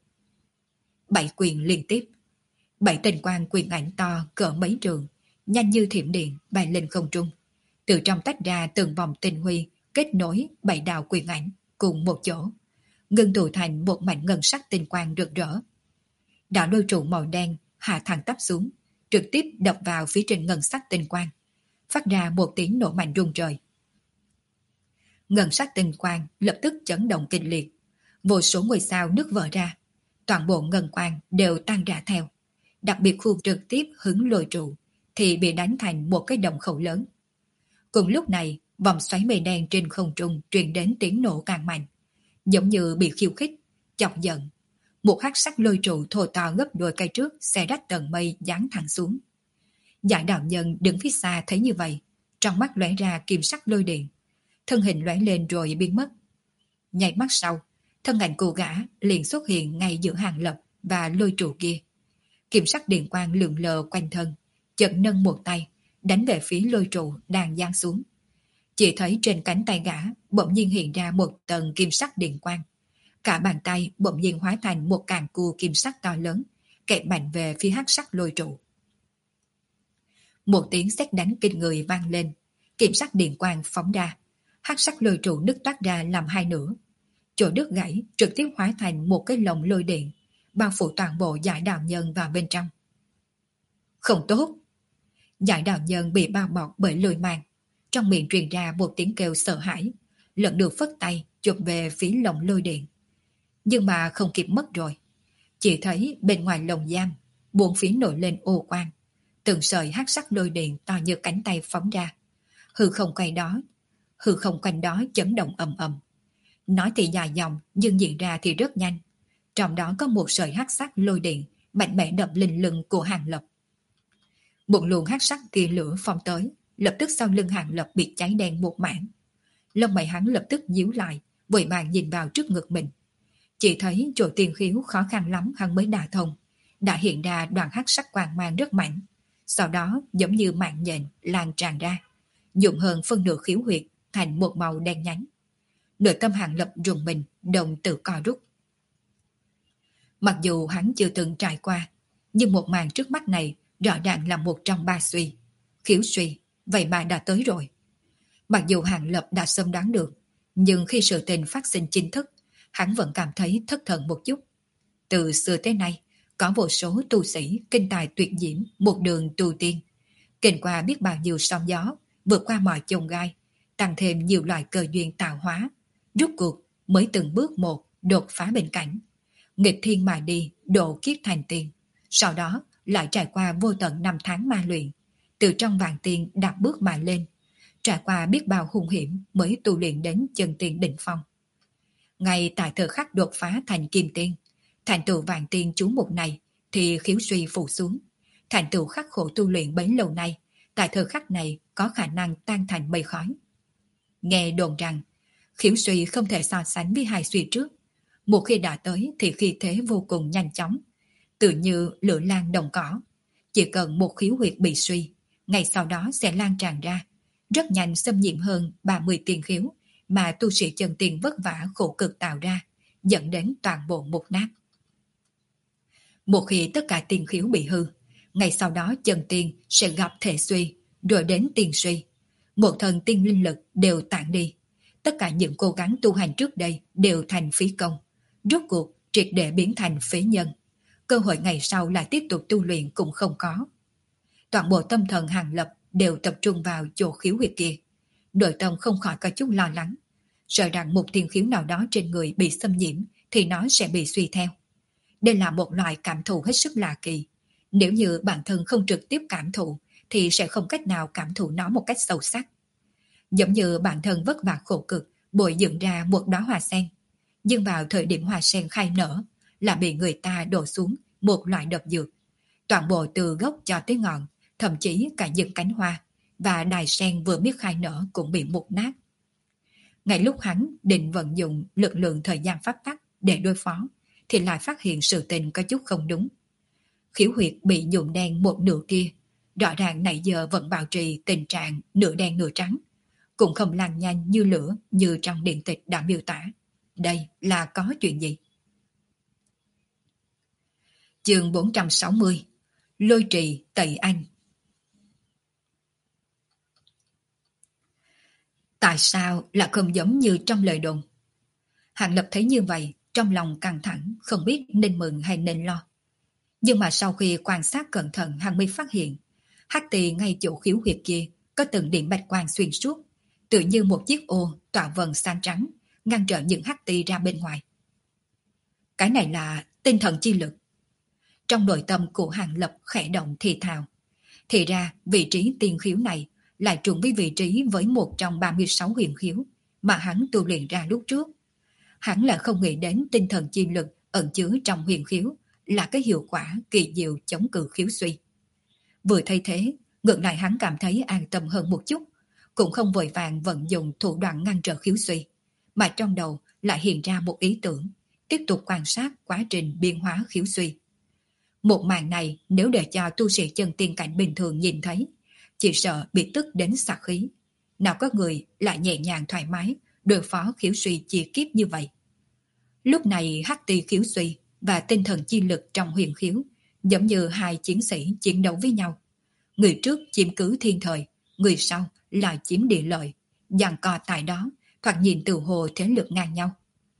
7 quyền liên tiếp, 7 tinh quang quyền ảnh to cỡ mấy trường, nhanh như thiểm điện bay lên không trung. Từ trong tách ra từng vòng tinh huy, kết nối 7 đạo quyền ảnh cùng một chỗ, ngưng tụ thành một mảnh ngân sắc tinh quang rực rỡ. Đạo lôi trụ màu đen hạ thẳng tắp xuống, trực tiếp đập vào phía trên ngân sắc tinh quang, phát ra một tiếng nổ mạnh rung trời. Ngân sắc tinh quang lập tức chấn động kịch liệt, vô số ngôi sao nứt vỡ ra, toàn bộ ngân quang đều tan rã theo. Đặc biệt khu trực tiếp hứng lôi trụ thì bị đánh thành một cái động khẩu lớn. Cùng lúc này, vòng xoáy mây đen trên không trung truyền đến tiếng nổ càng mạnh, giống như bị khiêu khích, chọc giận. Một hắc sắc lôi trụ thô to gấp đôi cây trước xé rách tầng mây giáng thẳng xuống. Giải đạo nhân đứng phía xa thấy như vậy, trong mắt lóe ra kim sắc lôi điện, thân hình lóe lên rồi biến mất. Nhảy mắt sau, thân ảnh cô gã liền xuất hiện ngay giữa Hàng Lập và lôi trụ kia. Kim sắc điện quang lượn lờ quanh thân, chợt nâng một tay đánh về phía lôi trụ đang giáng xuống. Chỉ thấy trên cánh tay gã bỗng nhiên hiện ra một tầng kim sắc điện quang. Cả bàn tay bỗng nhiên hóa thành một càn cua kim sắc to lớn, kẹp mạnh về phía hắc sắc lôi trụ. Một tiếng sét đánh kinh người vang lên, kim sắc điện quang phóng ra, hắc sắc lôi trụ nứt toát ra làm hai nửa. Chỗ đứt gãy trực tiếp hóa thành một cái lồng lôi điện, bao phủ toàn bộ Giải đạo nhân vào bên trong. Không tốt! Giải đạo nhân bị bao bọc bởi lôi mang, trong miệng truyền ra một tiếng kêu sợ hãi, lần được phất tay chụp về phía lồng lôi điện. Nhưng mà không kịp mất rồi. Chỉ thấy bên ngoài lồng giam, buông phía nổi lên ô quang, từng sợi hắc sắc lôi điện to như cánh tay phóng ra. Hư không quanh đó chấn động ầm ầm. Nói thì dài dòng nhưng diễn ra thì rất nhanh. Trong đó có một sợi hắc sắc lôi điện mạnh mẽ đập lên lưng của Hàng Lập. Một luồng hắc sắc tia lửa phong tới, lập tức sau lưng Hàng Lập bị cháy đen một mảng. Lông mày hắn lập tức nhíu lại, vội vàng nhìn vào trước ngực mình. Chỉ thấy chỗ tiên khiếu khó khăn lắm hắn mới đả thông, đã hiện ra đoàn hắc sắc quang mang rất mạnh. Sau đó giống như mạng nhện lan tràn ra, nhuộm hơn phân nửa khiếu huyệt thành một màu đen nhánh. Nội tâm Hàng Lập rùng mình, đồng tự co rút. Mặc dù hắn chưa từng trải qua, nhưng một màn trước mắt này rõ ràng là một trong ba suy. Khiếu suy, vậy mà đã tới rồi. Mặc dù Hàng Lập đã sớm đoán được, nhưng khi sự tình phát sinh chính thức, hắn vẫn cảm thấy thất thần một chút. Từ xưa tới nay, có vô số tu sĩ kinh tài tuyệt diễm một đường tu tiên, kinh qua biết bao nhiêu sóng gió, vượt qua mọi chông gai, tăng thêm nhiều loại cơ duyên tạo hóa, rút cuộc mới từng bước một đột phá bình cảnh, nghịch thiên mà đi, độ kiếp thành tiên, sau đó lại trải qua vô tận năm tháng ma luyện, từ trong vạn tiên đạp bước mà lên, trải qua biết bao hung hiểm mới tu luyện đến chân tiên đỉnh phong. Ngay tại thời khắc đột phá thành kim tiên, thành tựu vạn tiên chú mục này thì khiếu suy phủ xuống, thành tựu khắc khổ tu luyện bấy lâu nay, tại thời khắc này có khả năng tan thành mây khói. Nghe đồn rằng khiếu suy không thể so sánh với hai suy trước, một khi đã tới thì khí thế vô cùng nhanh chóng, tự như lửa lan đồng cỏ, chỉ cần một khiếu huyệt bị suy, ngày sau đó sẽ lan tràn ra, rất nhanh xâm nhiễm hơn 30 tiền khiếu mà tu sĩ chân tiền vất vả khổ cực tạo ra, dẫn đến toàn bộ mục nát. Một khi tất cả tiền khiếu bị hư, ngày sau đó chân tiền sẽ gặp thể suy, rồi đến tiền suy. Một thần tiên linh lực đều tản đi. Tất cả những cố gắng tu hành trước đây đều thành phí công. Rốt cuộc triệt để biến thành phế nhân. Cơ hội ngày sau lại tiếp tục tu luyện cũng không có. Toàn bộ tâm thần Hàng Lập đều tập trung vào chỗ khiếu huyệt kia. Nội tâm không khỏi có chút lo lắng. sợ rằng một tiên khiếu nào đó trên người bị xâm nhiễm thì nó sẽ bị suy theo. Đây là một loại cảm thụ hết sức lạ kỳ. Nếu như bản thân không trực tiếp cảm thụ thì sẽ không cách nào cảm thụ nó một cách sâu sắc. Giống như bản thân vất vả khổ cực bồi dưỡng ra một đóa hoa sen, nhưng vào thời điểm hoa sen khai nở là bị người ta đổ xuống một loại độc dược. Toàn bộ từ gốc cho tới ngọn, thậm chí cả những cánh hoa và đài sen vừa biết khai nở cũng bị mục nát. Ngay lúc hắn định vận dụng lực lượng thời gian pháp tắc để đối phó, thì lại phát hiện sự tình có chút không đúng. Khiếu huyệt bị nhuộm đen một nửa kia, rõ ràng nãy giờ vẫn bảo trì tình trạng nửa đen nửa trắng, cũng không lan nhanh như lửa như trong điện tịch đã miêu tả. Đây là có chuyện gì? Chương 460. Lôi trì tẩy anh. Tại sao lại không giống như trong lời đồn? Hàng Lập thấy như vậy, trong lòng căng thẳng, không biết nên mừng hay nên lo. Nhưng mà sau khi quan sát cẩn thận, hắn mới phát hiện hắc tỳ ngay chỗ khiếu huyệt kia có từng điểm bạch quang xuyên suốt, tự như một chiếc ô tỏa vầng sáng trắng, ngăn trở những hắc tỳ ra bên ngoài. Cái này là tinh thần chi lực. Trong nội tâm của Hàng Lập khẽ động thì thào. Thì ra vị trí tiên khiếu này lại trùng với vị trí với một trong 36 huyền khiếu mà hắn tu luyện ra lúc trước. Hắn là không nghĩ đến tinh thần chi lực ẩn chứa trong huyền khiếu là cái hiệu quả kỳ diệu chống cự khiếu suy. Vừa thấy thế, ngược lại hắn cảm thấy an tâm hơn một chút, cũng không vội vàng vận dụng thủ đoạn ngăn trở khiếu suy, mà trong đầu lại hiện ra một ý tưởng, tiếp tục quan sát quá trình biến hóa khiếu suy. Một màn này nếu để cho tu sĩ chân tiên cảnh bình thường nhìn thấy, chỉ sợ bị tức đến sặc khí. Nào có người lại nhẹ nhàng thoải mái đối phó khiếu suy chia kiếp như vậy. Lúc này hắc tỳ khiếu suy và tinh thần chi lực trong huyền khiếu giống như hai chiến sĩ chiến đấu với nhau. Người trước chiếm cứ thiên thời, người sau lại chiếm địa lợi, giằng co tại đó, thoạt nhìn từ hồ thế lực ngang nhau.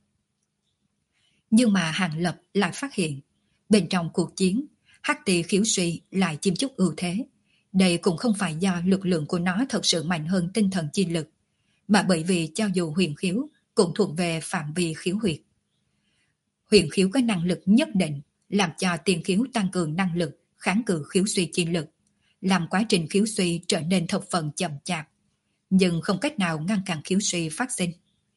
Nhưng mà Hàng Lập lại phát hiện, bên trong cuộc chiến, hắc tỳ khiếu suy lại chiếm chút ưu thế. Đây cũng không phải do lực lượng của nó thật sự mạnh hơn tinh thần chi lực, mà bởi vì cho dù huyền khiếu cũng thuộc về phạm vi khiếu huyệt. Huyền khiếu có năng lực nhất định, làm cho tiền khiếu tăng cường năng lực kháng cự khiếu suy chi lực, làm quá trình khiếu suy trở nên thập phần chậm chạp, nhưng không cách nào ngăn cản khiếu suy phát sinh.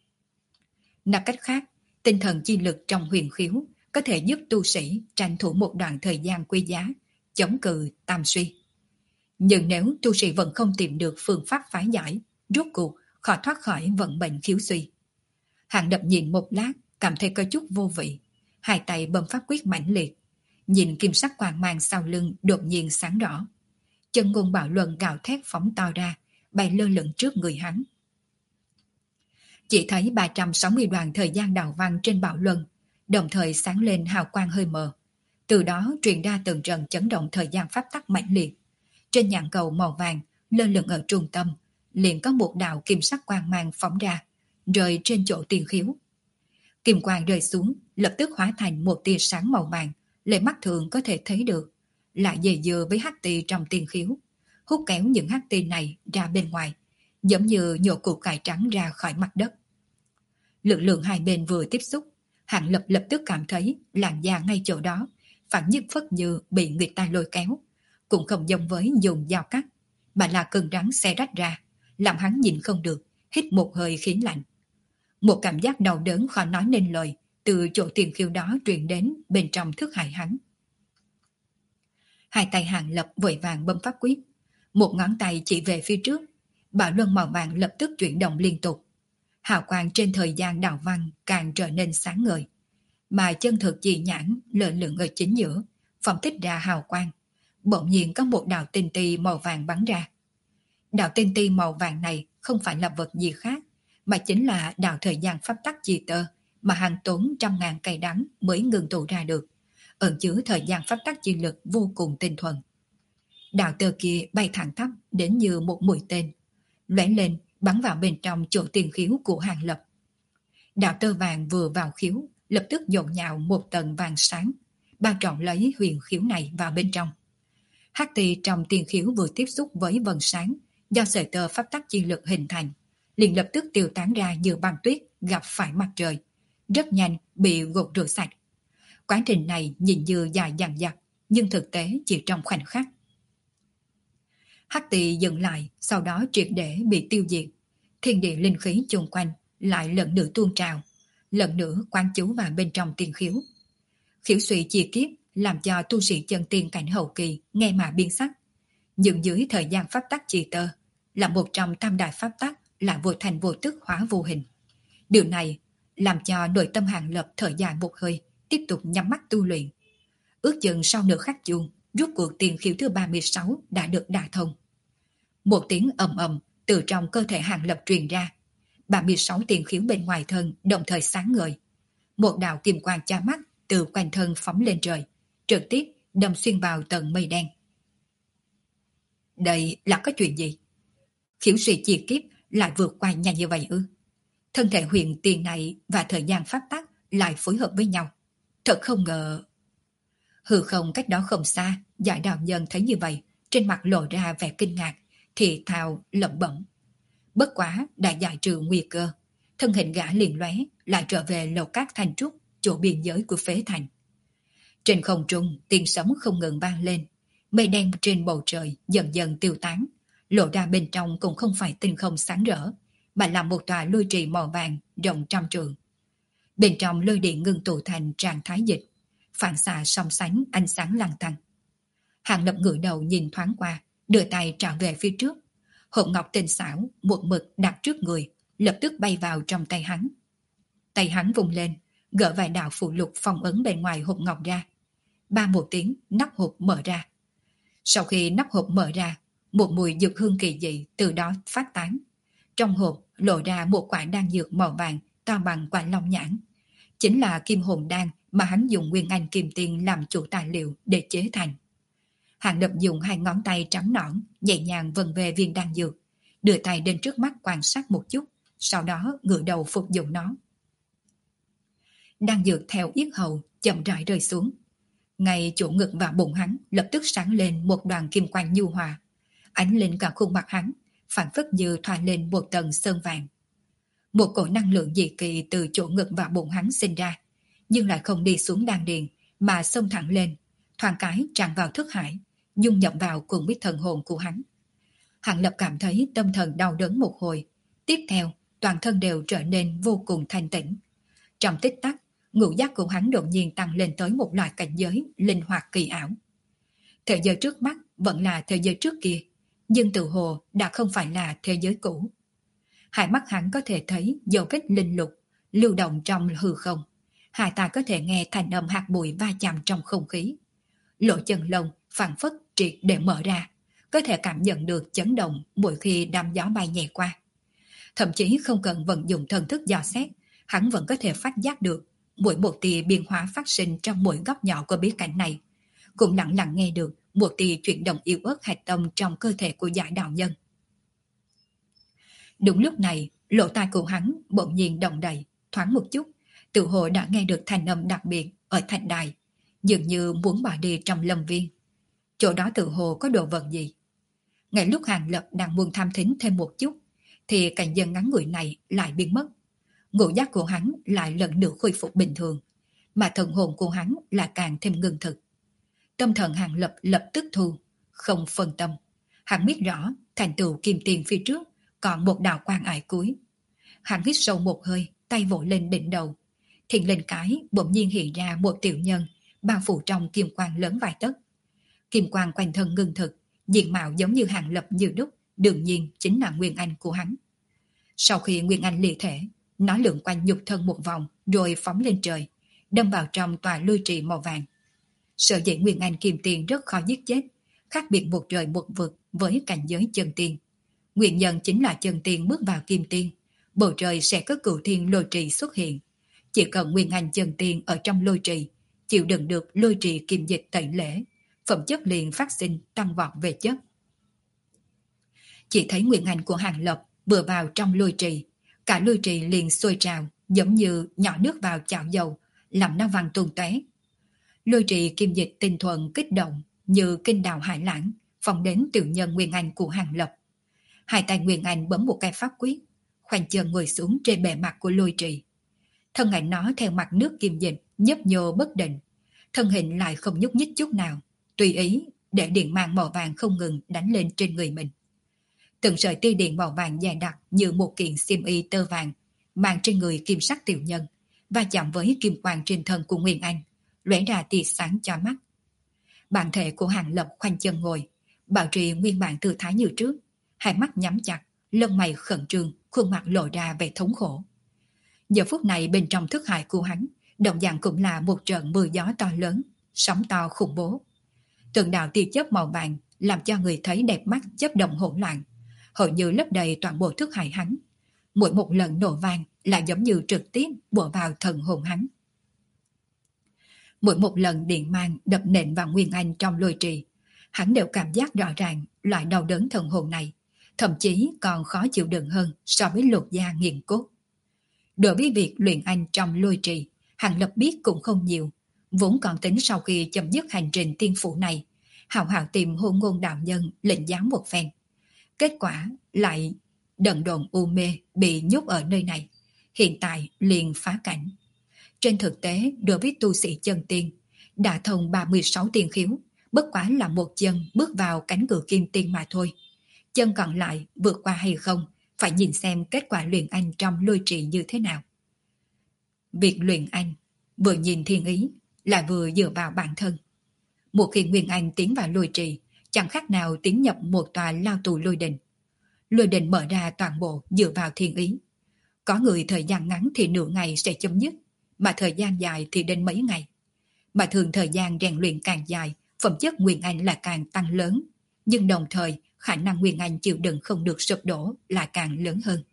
Nói cách khác, tinh thần chi lực trong huyền khiếu có thể giúp tu sĩ tranh thủ một đoạn thời gian quý giá, chống cự tam suy. Nhưng nếu tu sĩ vẫn không tìm được phương pháp phá giải, rốt cuộc khó thoát khỏi vận bệnh khiếu suy. Hàng Lập nhìn một lát, cảm thấy có chút vô vị, hai tay bấm pháp quyết mãnh liệt, nhìn kim sắc quang mang sau lưng đột nhiên sáng rõ. Chân ngôn bảo luân gào thét phóng to ra, bay lơ lửng trước người hắn. Chỉ thấy 360 đoàn thời gian đào văn trên bảo luân, đồng thời sáng lên hào quang hơi mờ. Từ đó truyền ra từng trận chấn động thời gian pháp tắc mãnh liệt. Trên nhạn cầu màu vàng, lơ lửng ở trung tâm, liền có một đạo kim sắc quang mang phóng ra, rơi trên chỗ tiền khiếu. Kim quang rơi xuống, lập tức hóa thành một tia sáng màu vàng, lấy mắt thường có thể thấy được, lại dày dừa với hắc tỳ trong tiền khiếu, hút kéo những hắc tỳ này ra bên ngoài, giống như nhổ củ cải trắng ra khỏi mặt đất. Lực lượng hai bên vừa tiếp xúc, Hàng Lập lập tức cảm thấy làn da ngay chỗ đó phản nhất phất như bị người ta lôi kéo, cũng không giống với dùng dao cắt, mà là cơn rắn xé rách ra, làm hắn nhìn không được, hít một hơi khí lạnh. Một cảm giác đau đớn khó nói nên lời từ chỗ tiền khiêu đó truyền đến bên trong thức hải hắn. Hai tay Hàng Lập vội vàng bấm pháp quyết, một ngón tay chỉ về phía trước, bảo luân màu vàng lập tức chuyển động liên tục. Hào quang trên thời gian đào văn càng trở nên sáng ngời, mà chân thực chỉ nhãn lơ lửng ở chính giữa, phóng thích ra hào quang. Bỗng nhiên có một đạo tinh ti màu vàng bắn ra. Đạo tinh ti màu vàng này không phải là vật gì khác, mà chính là đạo thời gian pháp tắc chi tơ mà hàng tốn trăm ngàn cây đắng mới ngừng tụ ra được, ẩn chứa thời gian pháp tắc chi lực vô cùng tinh thuần. Đạo tơ kia bay thẳng tắp đến như một mũi tên, lóe lên bắn vào bên trong chỗ tiền khiếu của Hàng Lập. Đạo tơ vàng vừa vào khiếu, lập tức dồn nhào một tầng vàng sáng, bao trọn lấy huyền khiếu này vào bên trong. Hắc tỳ trong tiền khiếu vừa tiếp xúc với vầng sáng do sợi tơ pháp tắc chi lực hình thành, liền lập tức tiêu tán ra như băng tuyết gặp phải mặt trời, rất nhanh bị gột rửa sạch. Quá trình này nhìn như dài dằng dặc, nhưng thực tế chỉ trong khoảnh khắc. Hắc Tỳ dừng lại, sau đó triệt để bị tiêu diệt. Thiên địa linh khí chung quanh lại lần nữa tuôn trào, lần nữa quán chú vào bên trong tiên khiếu. Khiếu suy chi kiếp làm cho tu sĩ chân tiên cảnh hậu kỳ nghe mà biến sắc. Nhưng dưới thời gian pháp tắc chi tơ, là một trong tam đại pháp tắc là vô thành vô tức hóa vô hình. Điều này làm cho nội tâm Hàng Lập thở dài một hơi, tiếp tục nhắm mắt tu luyện. Ước chừng sau nửa khắc chuông, rút cuộc tiền khiếu thứ 36 đã được đả thông. Một tiếng ầm ầm từ trong cơ thể Hàng Lập truyền ra. 36 tiền khiếu bên ngoài thân đồng thời sáng ngời. Một đạo kim quang chói mắt từ quanh thân phóng lên trời, trực tiếp đâm xuyên vào tầng mây đen. Đây là có chuyện gì? Khiếu suy chi kiếp lại vượt qua nhanh như vậy ư? Thân thể huyền tiền này và thời gian pháp tắc lại phối hợp với nhau. Thật không ngờ. Hư không cách đó không xa, Giải Đạo Nhân thấy như vậy, trên mặt lộ ra vẻ kinh ngạc, thì thào lẩm bẩm. Bất quá đã giải trừ nguy cơ, thân hình gã liền lóe lại trở về lầu cát Thanh Trúc, chỗ biên giới của phế thành. Trên không trung tiếng sấm không ngừng vang lên, mây đen trên bầu trời dần dần tiêu tán, lộ ra bên trong cũng không phải tinh không sáng rỡ, mà là một tòa lôi trì màu vàng rộng trăm trượng. Bên trong lôi điện ngưng tụ thành trạng thái dịch, phản xạ song sánh ánh sáng lăng tăng. Hàng Lập ngửa đầu nhìn thoáng qua, đưa tay trào về phía trước. Hộp ngọc tinh xảo một mực đặt trước người, lập tức bay vào trong tay hắn. Tay hắn vùng lên, gỡ vài đạo phụ lục phong ấn bên ngoài hộp ngọc ra. Ba một tiếng, nắp hộp mở ra. Sau khi nắp hộp mở ra, một mùi dược hương kỳ dị từ đó phát tán. Trong hộp lộ ra một quả đan dược màu vàng to bằng quả long nhãn. Chính là kim hồn đan mà hắn dùng nguyên anh kim tiên làm chủ tài liệu để chế thành. Hàng Lập dùng hai ngón tay trắng nõn nhẹ nhàng vần về viên đan dược, đưa tay đến trước mắt quan sát một chút, sau đó ngửa đầu phục dụng nó. Đan dược theo yết hầu chậm rãi rơi xuống. Ngay chỗ ngực và bụng hắn lập tức sáng lên một đoàn kim quang nhu hòa, ánh lên cả khuôn mặt hắn, phản phất như thoa lên một tầng sơn vàng. Một cổ năng lượng dị kỳ từ chỗ ngực và bụng hắn sinh ra, nhưng lại không đi xuống đan điền mà xông thẳng lên, thoáng cái tràn vào thức hải, dung nhập vào cùng với thần hồn của hắn. Hàng Lập cảm thấy tâm thần đau đớn một hồi, tiếp theo toàn thân đều trở nên vô cùng thanh tĩnh. Trong tích tắc, ngũ giác của hắn đột nhiên tăng lên tới một loại cảnh giới linh hoạt kỳ ảo. Thế giới trước mắt vẫn là thế giới trước kia, nhưng tự hồ đã không phải là thế giới cũ. Hai mắt hắn có thể thấy dấu vết linh lục lưu động trong hư không, hai tai có thể nghe thanh âm hạt bụi va chạm trong không khí. Lỗ chân lông phảng phất triệt để mở ra, có thể cảm nhận được chấn động mỗi khi đám gió bay nhẹ qua. Thậm chí không cần vận dụng thần thức dò xét, hắn vẫn có thể phát giác được mỗi một tia biến hóa phát sinh trong mỗi góc nhỏ của bí cảnh này, cũng lặng lặng nghe được một tia chuyển động yếu ớt hạch tâm trong cơ thể của Giải Đạo Nhân. Đúng lúc này, lỗ tai của hắn bỗng nhiên động đậy, thoáng một chút, tự hồ đã nghe được thanh âm đặc biệt ở thành đài, dường như muốn bỏ đi trong lâm viên. Chỗ đó tự hồ có đồ vật gì. Ngay lúc Hàng Lập đang muốn tham thính thêm một chút, thì cảnh dân ngắn ngủi này lại biến mất. Ngũ giác của hắn lại lần nữa khôi phục bình thường, mà thần hồn của hắn là càng thêm ngưng thực. Tâm thần Hàng Lập lập tức thu, không phân tâm. Hắn biết rõ thành tựu kim tiền phía trước còn một đạo quang ải cuối. Hắn hít sâu một hơi, tay vỗ lên đỉnh đầu. Thiên lên cái bỗng nhiên hiện ra một tiểu nhân bao phủ trong kim quang lớn vài tấc. Kim quang quanh thân ngưng thực, diện mạo giống như Hàng Lập như đúc, đương nhiên chính là Nguyên Anh của hắn. Sau khi Nguyên Anh ly thể, nó lượn quanh nhục thân một vòng rồi phóng lên trời, đâm vào trong tòa lôi trì màu vàng. Sở dĩ Nguyên Anh kim tiền rất khó giết chết, khác biệt một trời một vực với cảnh giới chân tiên. Nguyên nhân chính là chân tiên bước vào kim tiên, bầu trời sẽ có cửu thiên lôi trì xuất hiện. Chỉ cần Nguyên Anh chân tiên ở trong lôi trì, chịu đựng được lôi trì kim dịch tẩy lễ, phẩm chất liền phát sinh tăng vọt về chất. Chỉ thấy Nguyên Anh của Hàng Lập vừa vào trong lôi trì, cả lôi trì liền sôi trào, giống như nhỏ nước vào chảo dầu, làm nó văng tung tóe. Lôi trì kim dịch tinh thuần kích động như kinh đào hải lãng, phóng đến tiểu nhân Nguyên Anh của Hàng Lập. Hai tay Nguyên Anh bấm một cái pháp quyết, khoanh chân ngồi xuống trên bề mặt của lôi trì. Thân ảnh nó theo mặt nước kim dịch, nhấp nhô bất định. Thân hình lại không nhúc nhích chút nào, tùy ý để điện mang màu vàng không ngừng đánh lên trên người mình. Từng sợi tia điện màu vàng dài đặc như một kiện xiêm y tơ vàng, mang trên người kim sắc tiểu nhân, và chạm với kim quang trên thân của Nguyên Anh, lóe ra tia sáng cho mắt. Bản thể của Hàng Lập khoanh chân ngồi, bảo trì nguyên bản tư thái như trước, hai mắt nhắm chặt, lông mày khẩn trương, khuôn mặt lộ ra vẻ thống khổ. Giờ phút này bên trong thức hải của hắn, đồng dạng cũng là một trận mưa gió to lớn, sóng to khủng bố. Từng đạo tia chớp màu vàng làm cho người thấy đẹp mắt chớp động hỗn loạn, hầu như lấp đầy toàn bộ thức hải hắn. Mỗi một lần nổ vang là giống như trực tiếp bổ vào thần hồn hắn. Mỗi một lần điện mang đập nện vào Nguyên Anh trong lôi trì, hắn đều cảm giác rõ ràng loại đau đớn thần hồn này, thậm chí còn khó chịu đựng hơn so với lột da nghiền cốt. Đối với việc luyện anh trong lôi trì, Hàng Lập biết cũng không nhiều, vốn còn tính sau khi chấm dứt hành trình tiên phủ này, hào hào tìm Hôn Ngôn đạo nhân lệnh giáo một phen. Kết quả lại đần độn u mê bị nhốt ở nơi này, hiện tại liền phá cảnh. Trên thực tế, đối với tu sĩ chân tiên, đã thông 36 tiên khiếu, bất quá là một chân bước vào cánh cửa kim tiên mà thôi. Chân còn lại vượt qua hay không, phải nhìn xem kết quả luyện anh trong lôi trì như thế nào. Việc luyện anh, vừa nhìn thiên ý, lại vừa dựa vào bản thân. Một khi Nguyên Anh tiến vào lôi trì, chẳng khác nào tiến nhập một tòa lao tù lôi đình. Lôi đình mở ra toàn bộ dựa vào thiên ý. Có người thời gian ngắn thì nửa ngày sẽ chấm dứt, mà thời gian dài thì đến mấy ngày. Mà thường thời gian rèn luyện càng dài, phẩm chất Nguyên Anh là càng tăng lớn, nhưng đồng thời khả năng Nguyên Anh chịu đựng không được sụp đổ là càng lớn hơn.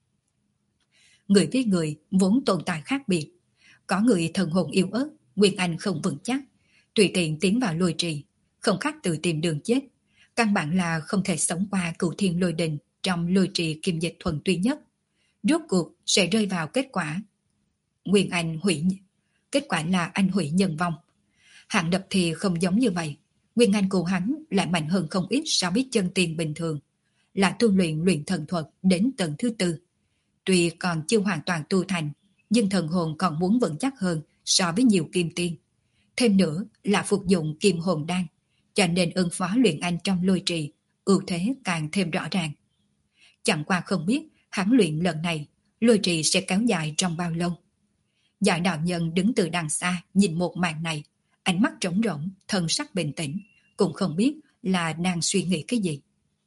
Người với người vốn tồn tại khác biệt. Có người thần hồn yếu ớt, Nguyên Anh không vững chắc, tùy tiện tiến vào lôi trì, không khác tự tìm đường chết. Căn bản là không thể sống qua cửu thiên lôi đình trong lôi trì kim dịch thuần túy nhất. Rốt cuộc sẽ rơi vào kết quả Nguyên Anh hủy, kết quả là anh hủy nhân vong. Hạng Lập thì không giống như vậy. Nguyên Anh của hắn lại mạnh hơn không ít so với chân tiên bình thường, là tu luyện thần thuật đến tầng thứ tư. Tuy còn chưa hoàn toàn tu thành, nhưng thần hồn còn muốn vững chắc hơn so với nhiều kim tiên. Thêm nữa là phục dụng kim hồn đan, cho nên ứng phó luyện anh trong lôi trì, ưu thế càng thêm rõ ràng. Chẳng qua không biết hắn luyện lần này, lôi trì sẽ kéo dài trong bao lâu. Giải đạo nhân đứng từ đằng xa nhìn một màn này, ánh mắt trống rỗng, thân sắc bình tĩnh, cũng không biết là đang suy nghĩ cái gì.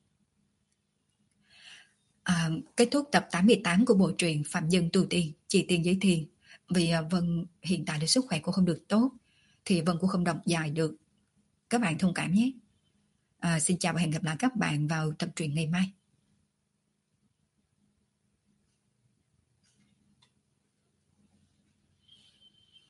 Kết thúc tập 88 của bộ truyện Phạm Nhân Tu Tiên, Chi Tiên Giới Thiên. Vì Vân hiện tại là sức khỏe cũng không được tốt, thì Vân cũng không đọc dài được. Các bạn thông cảm nhé. Xin chào và hẹn gặp lại các bạn vào tập truyện ngày mai.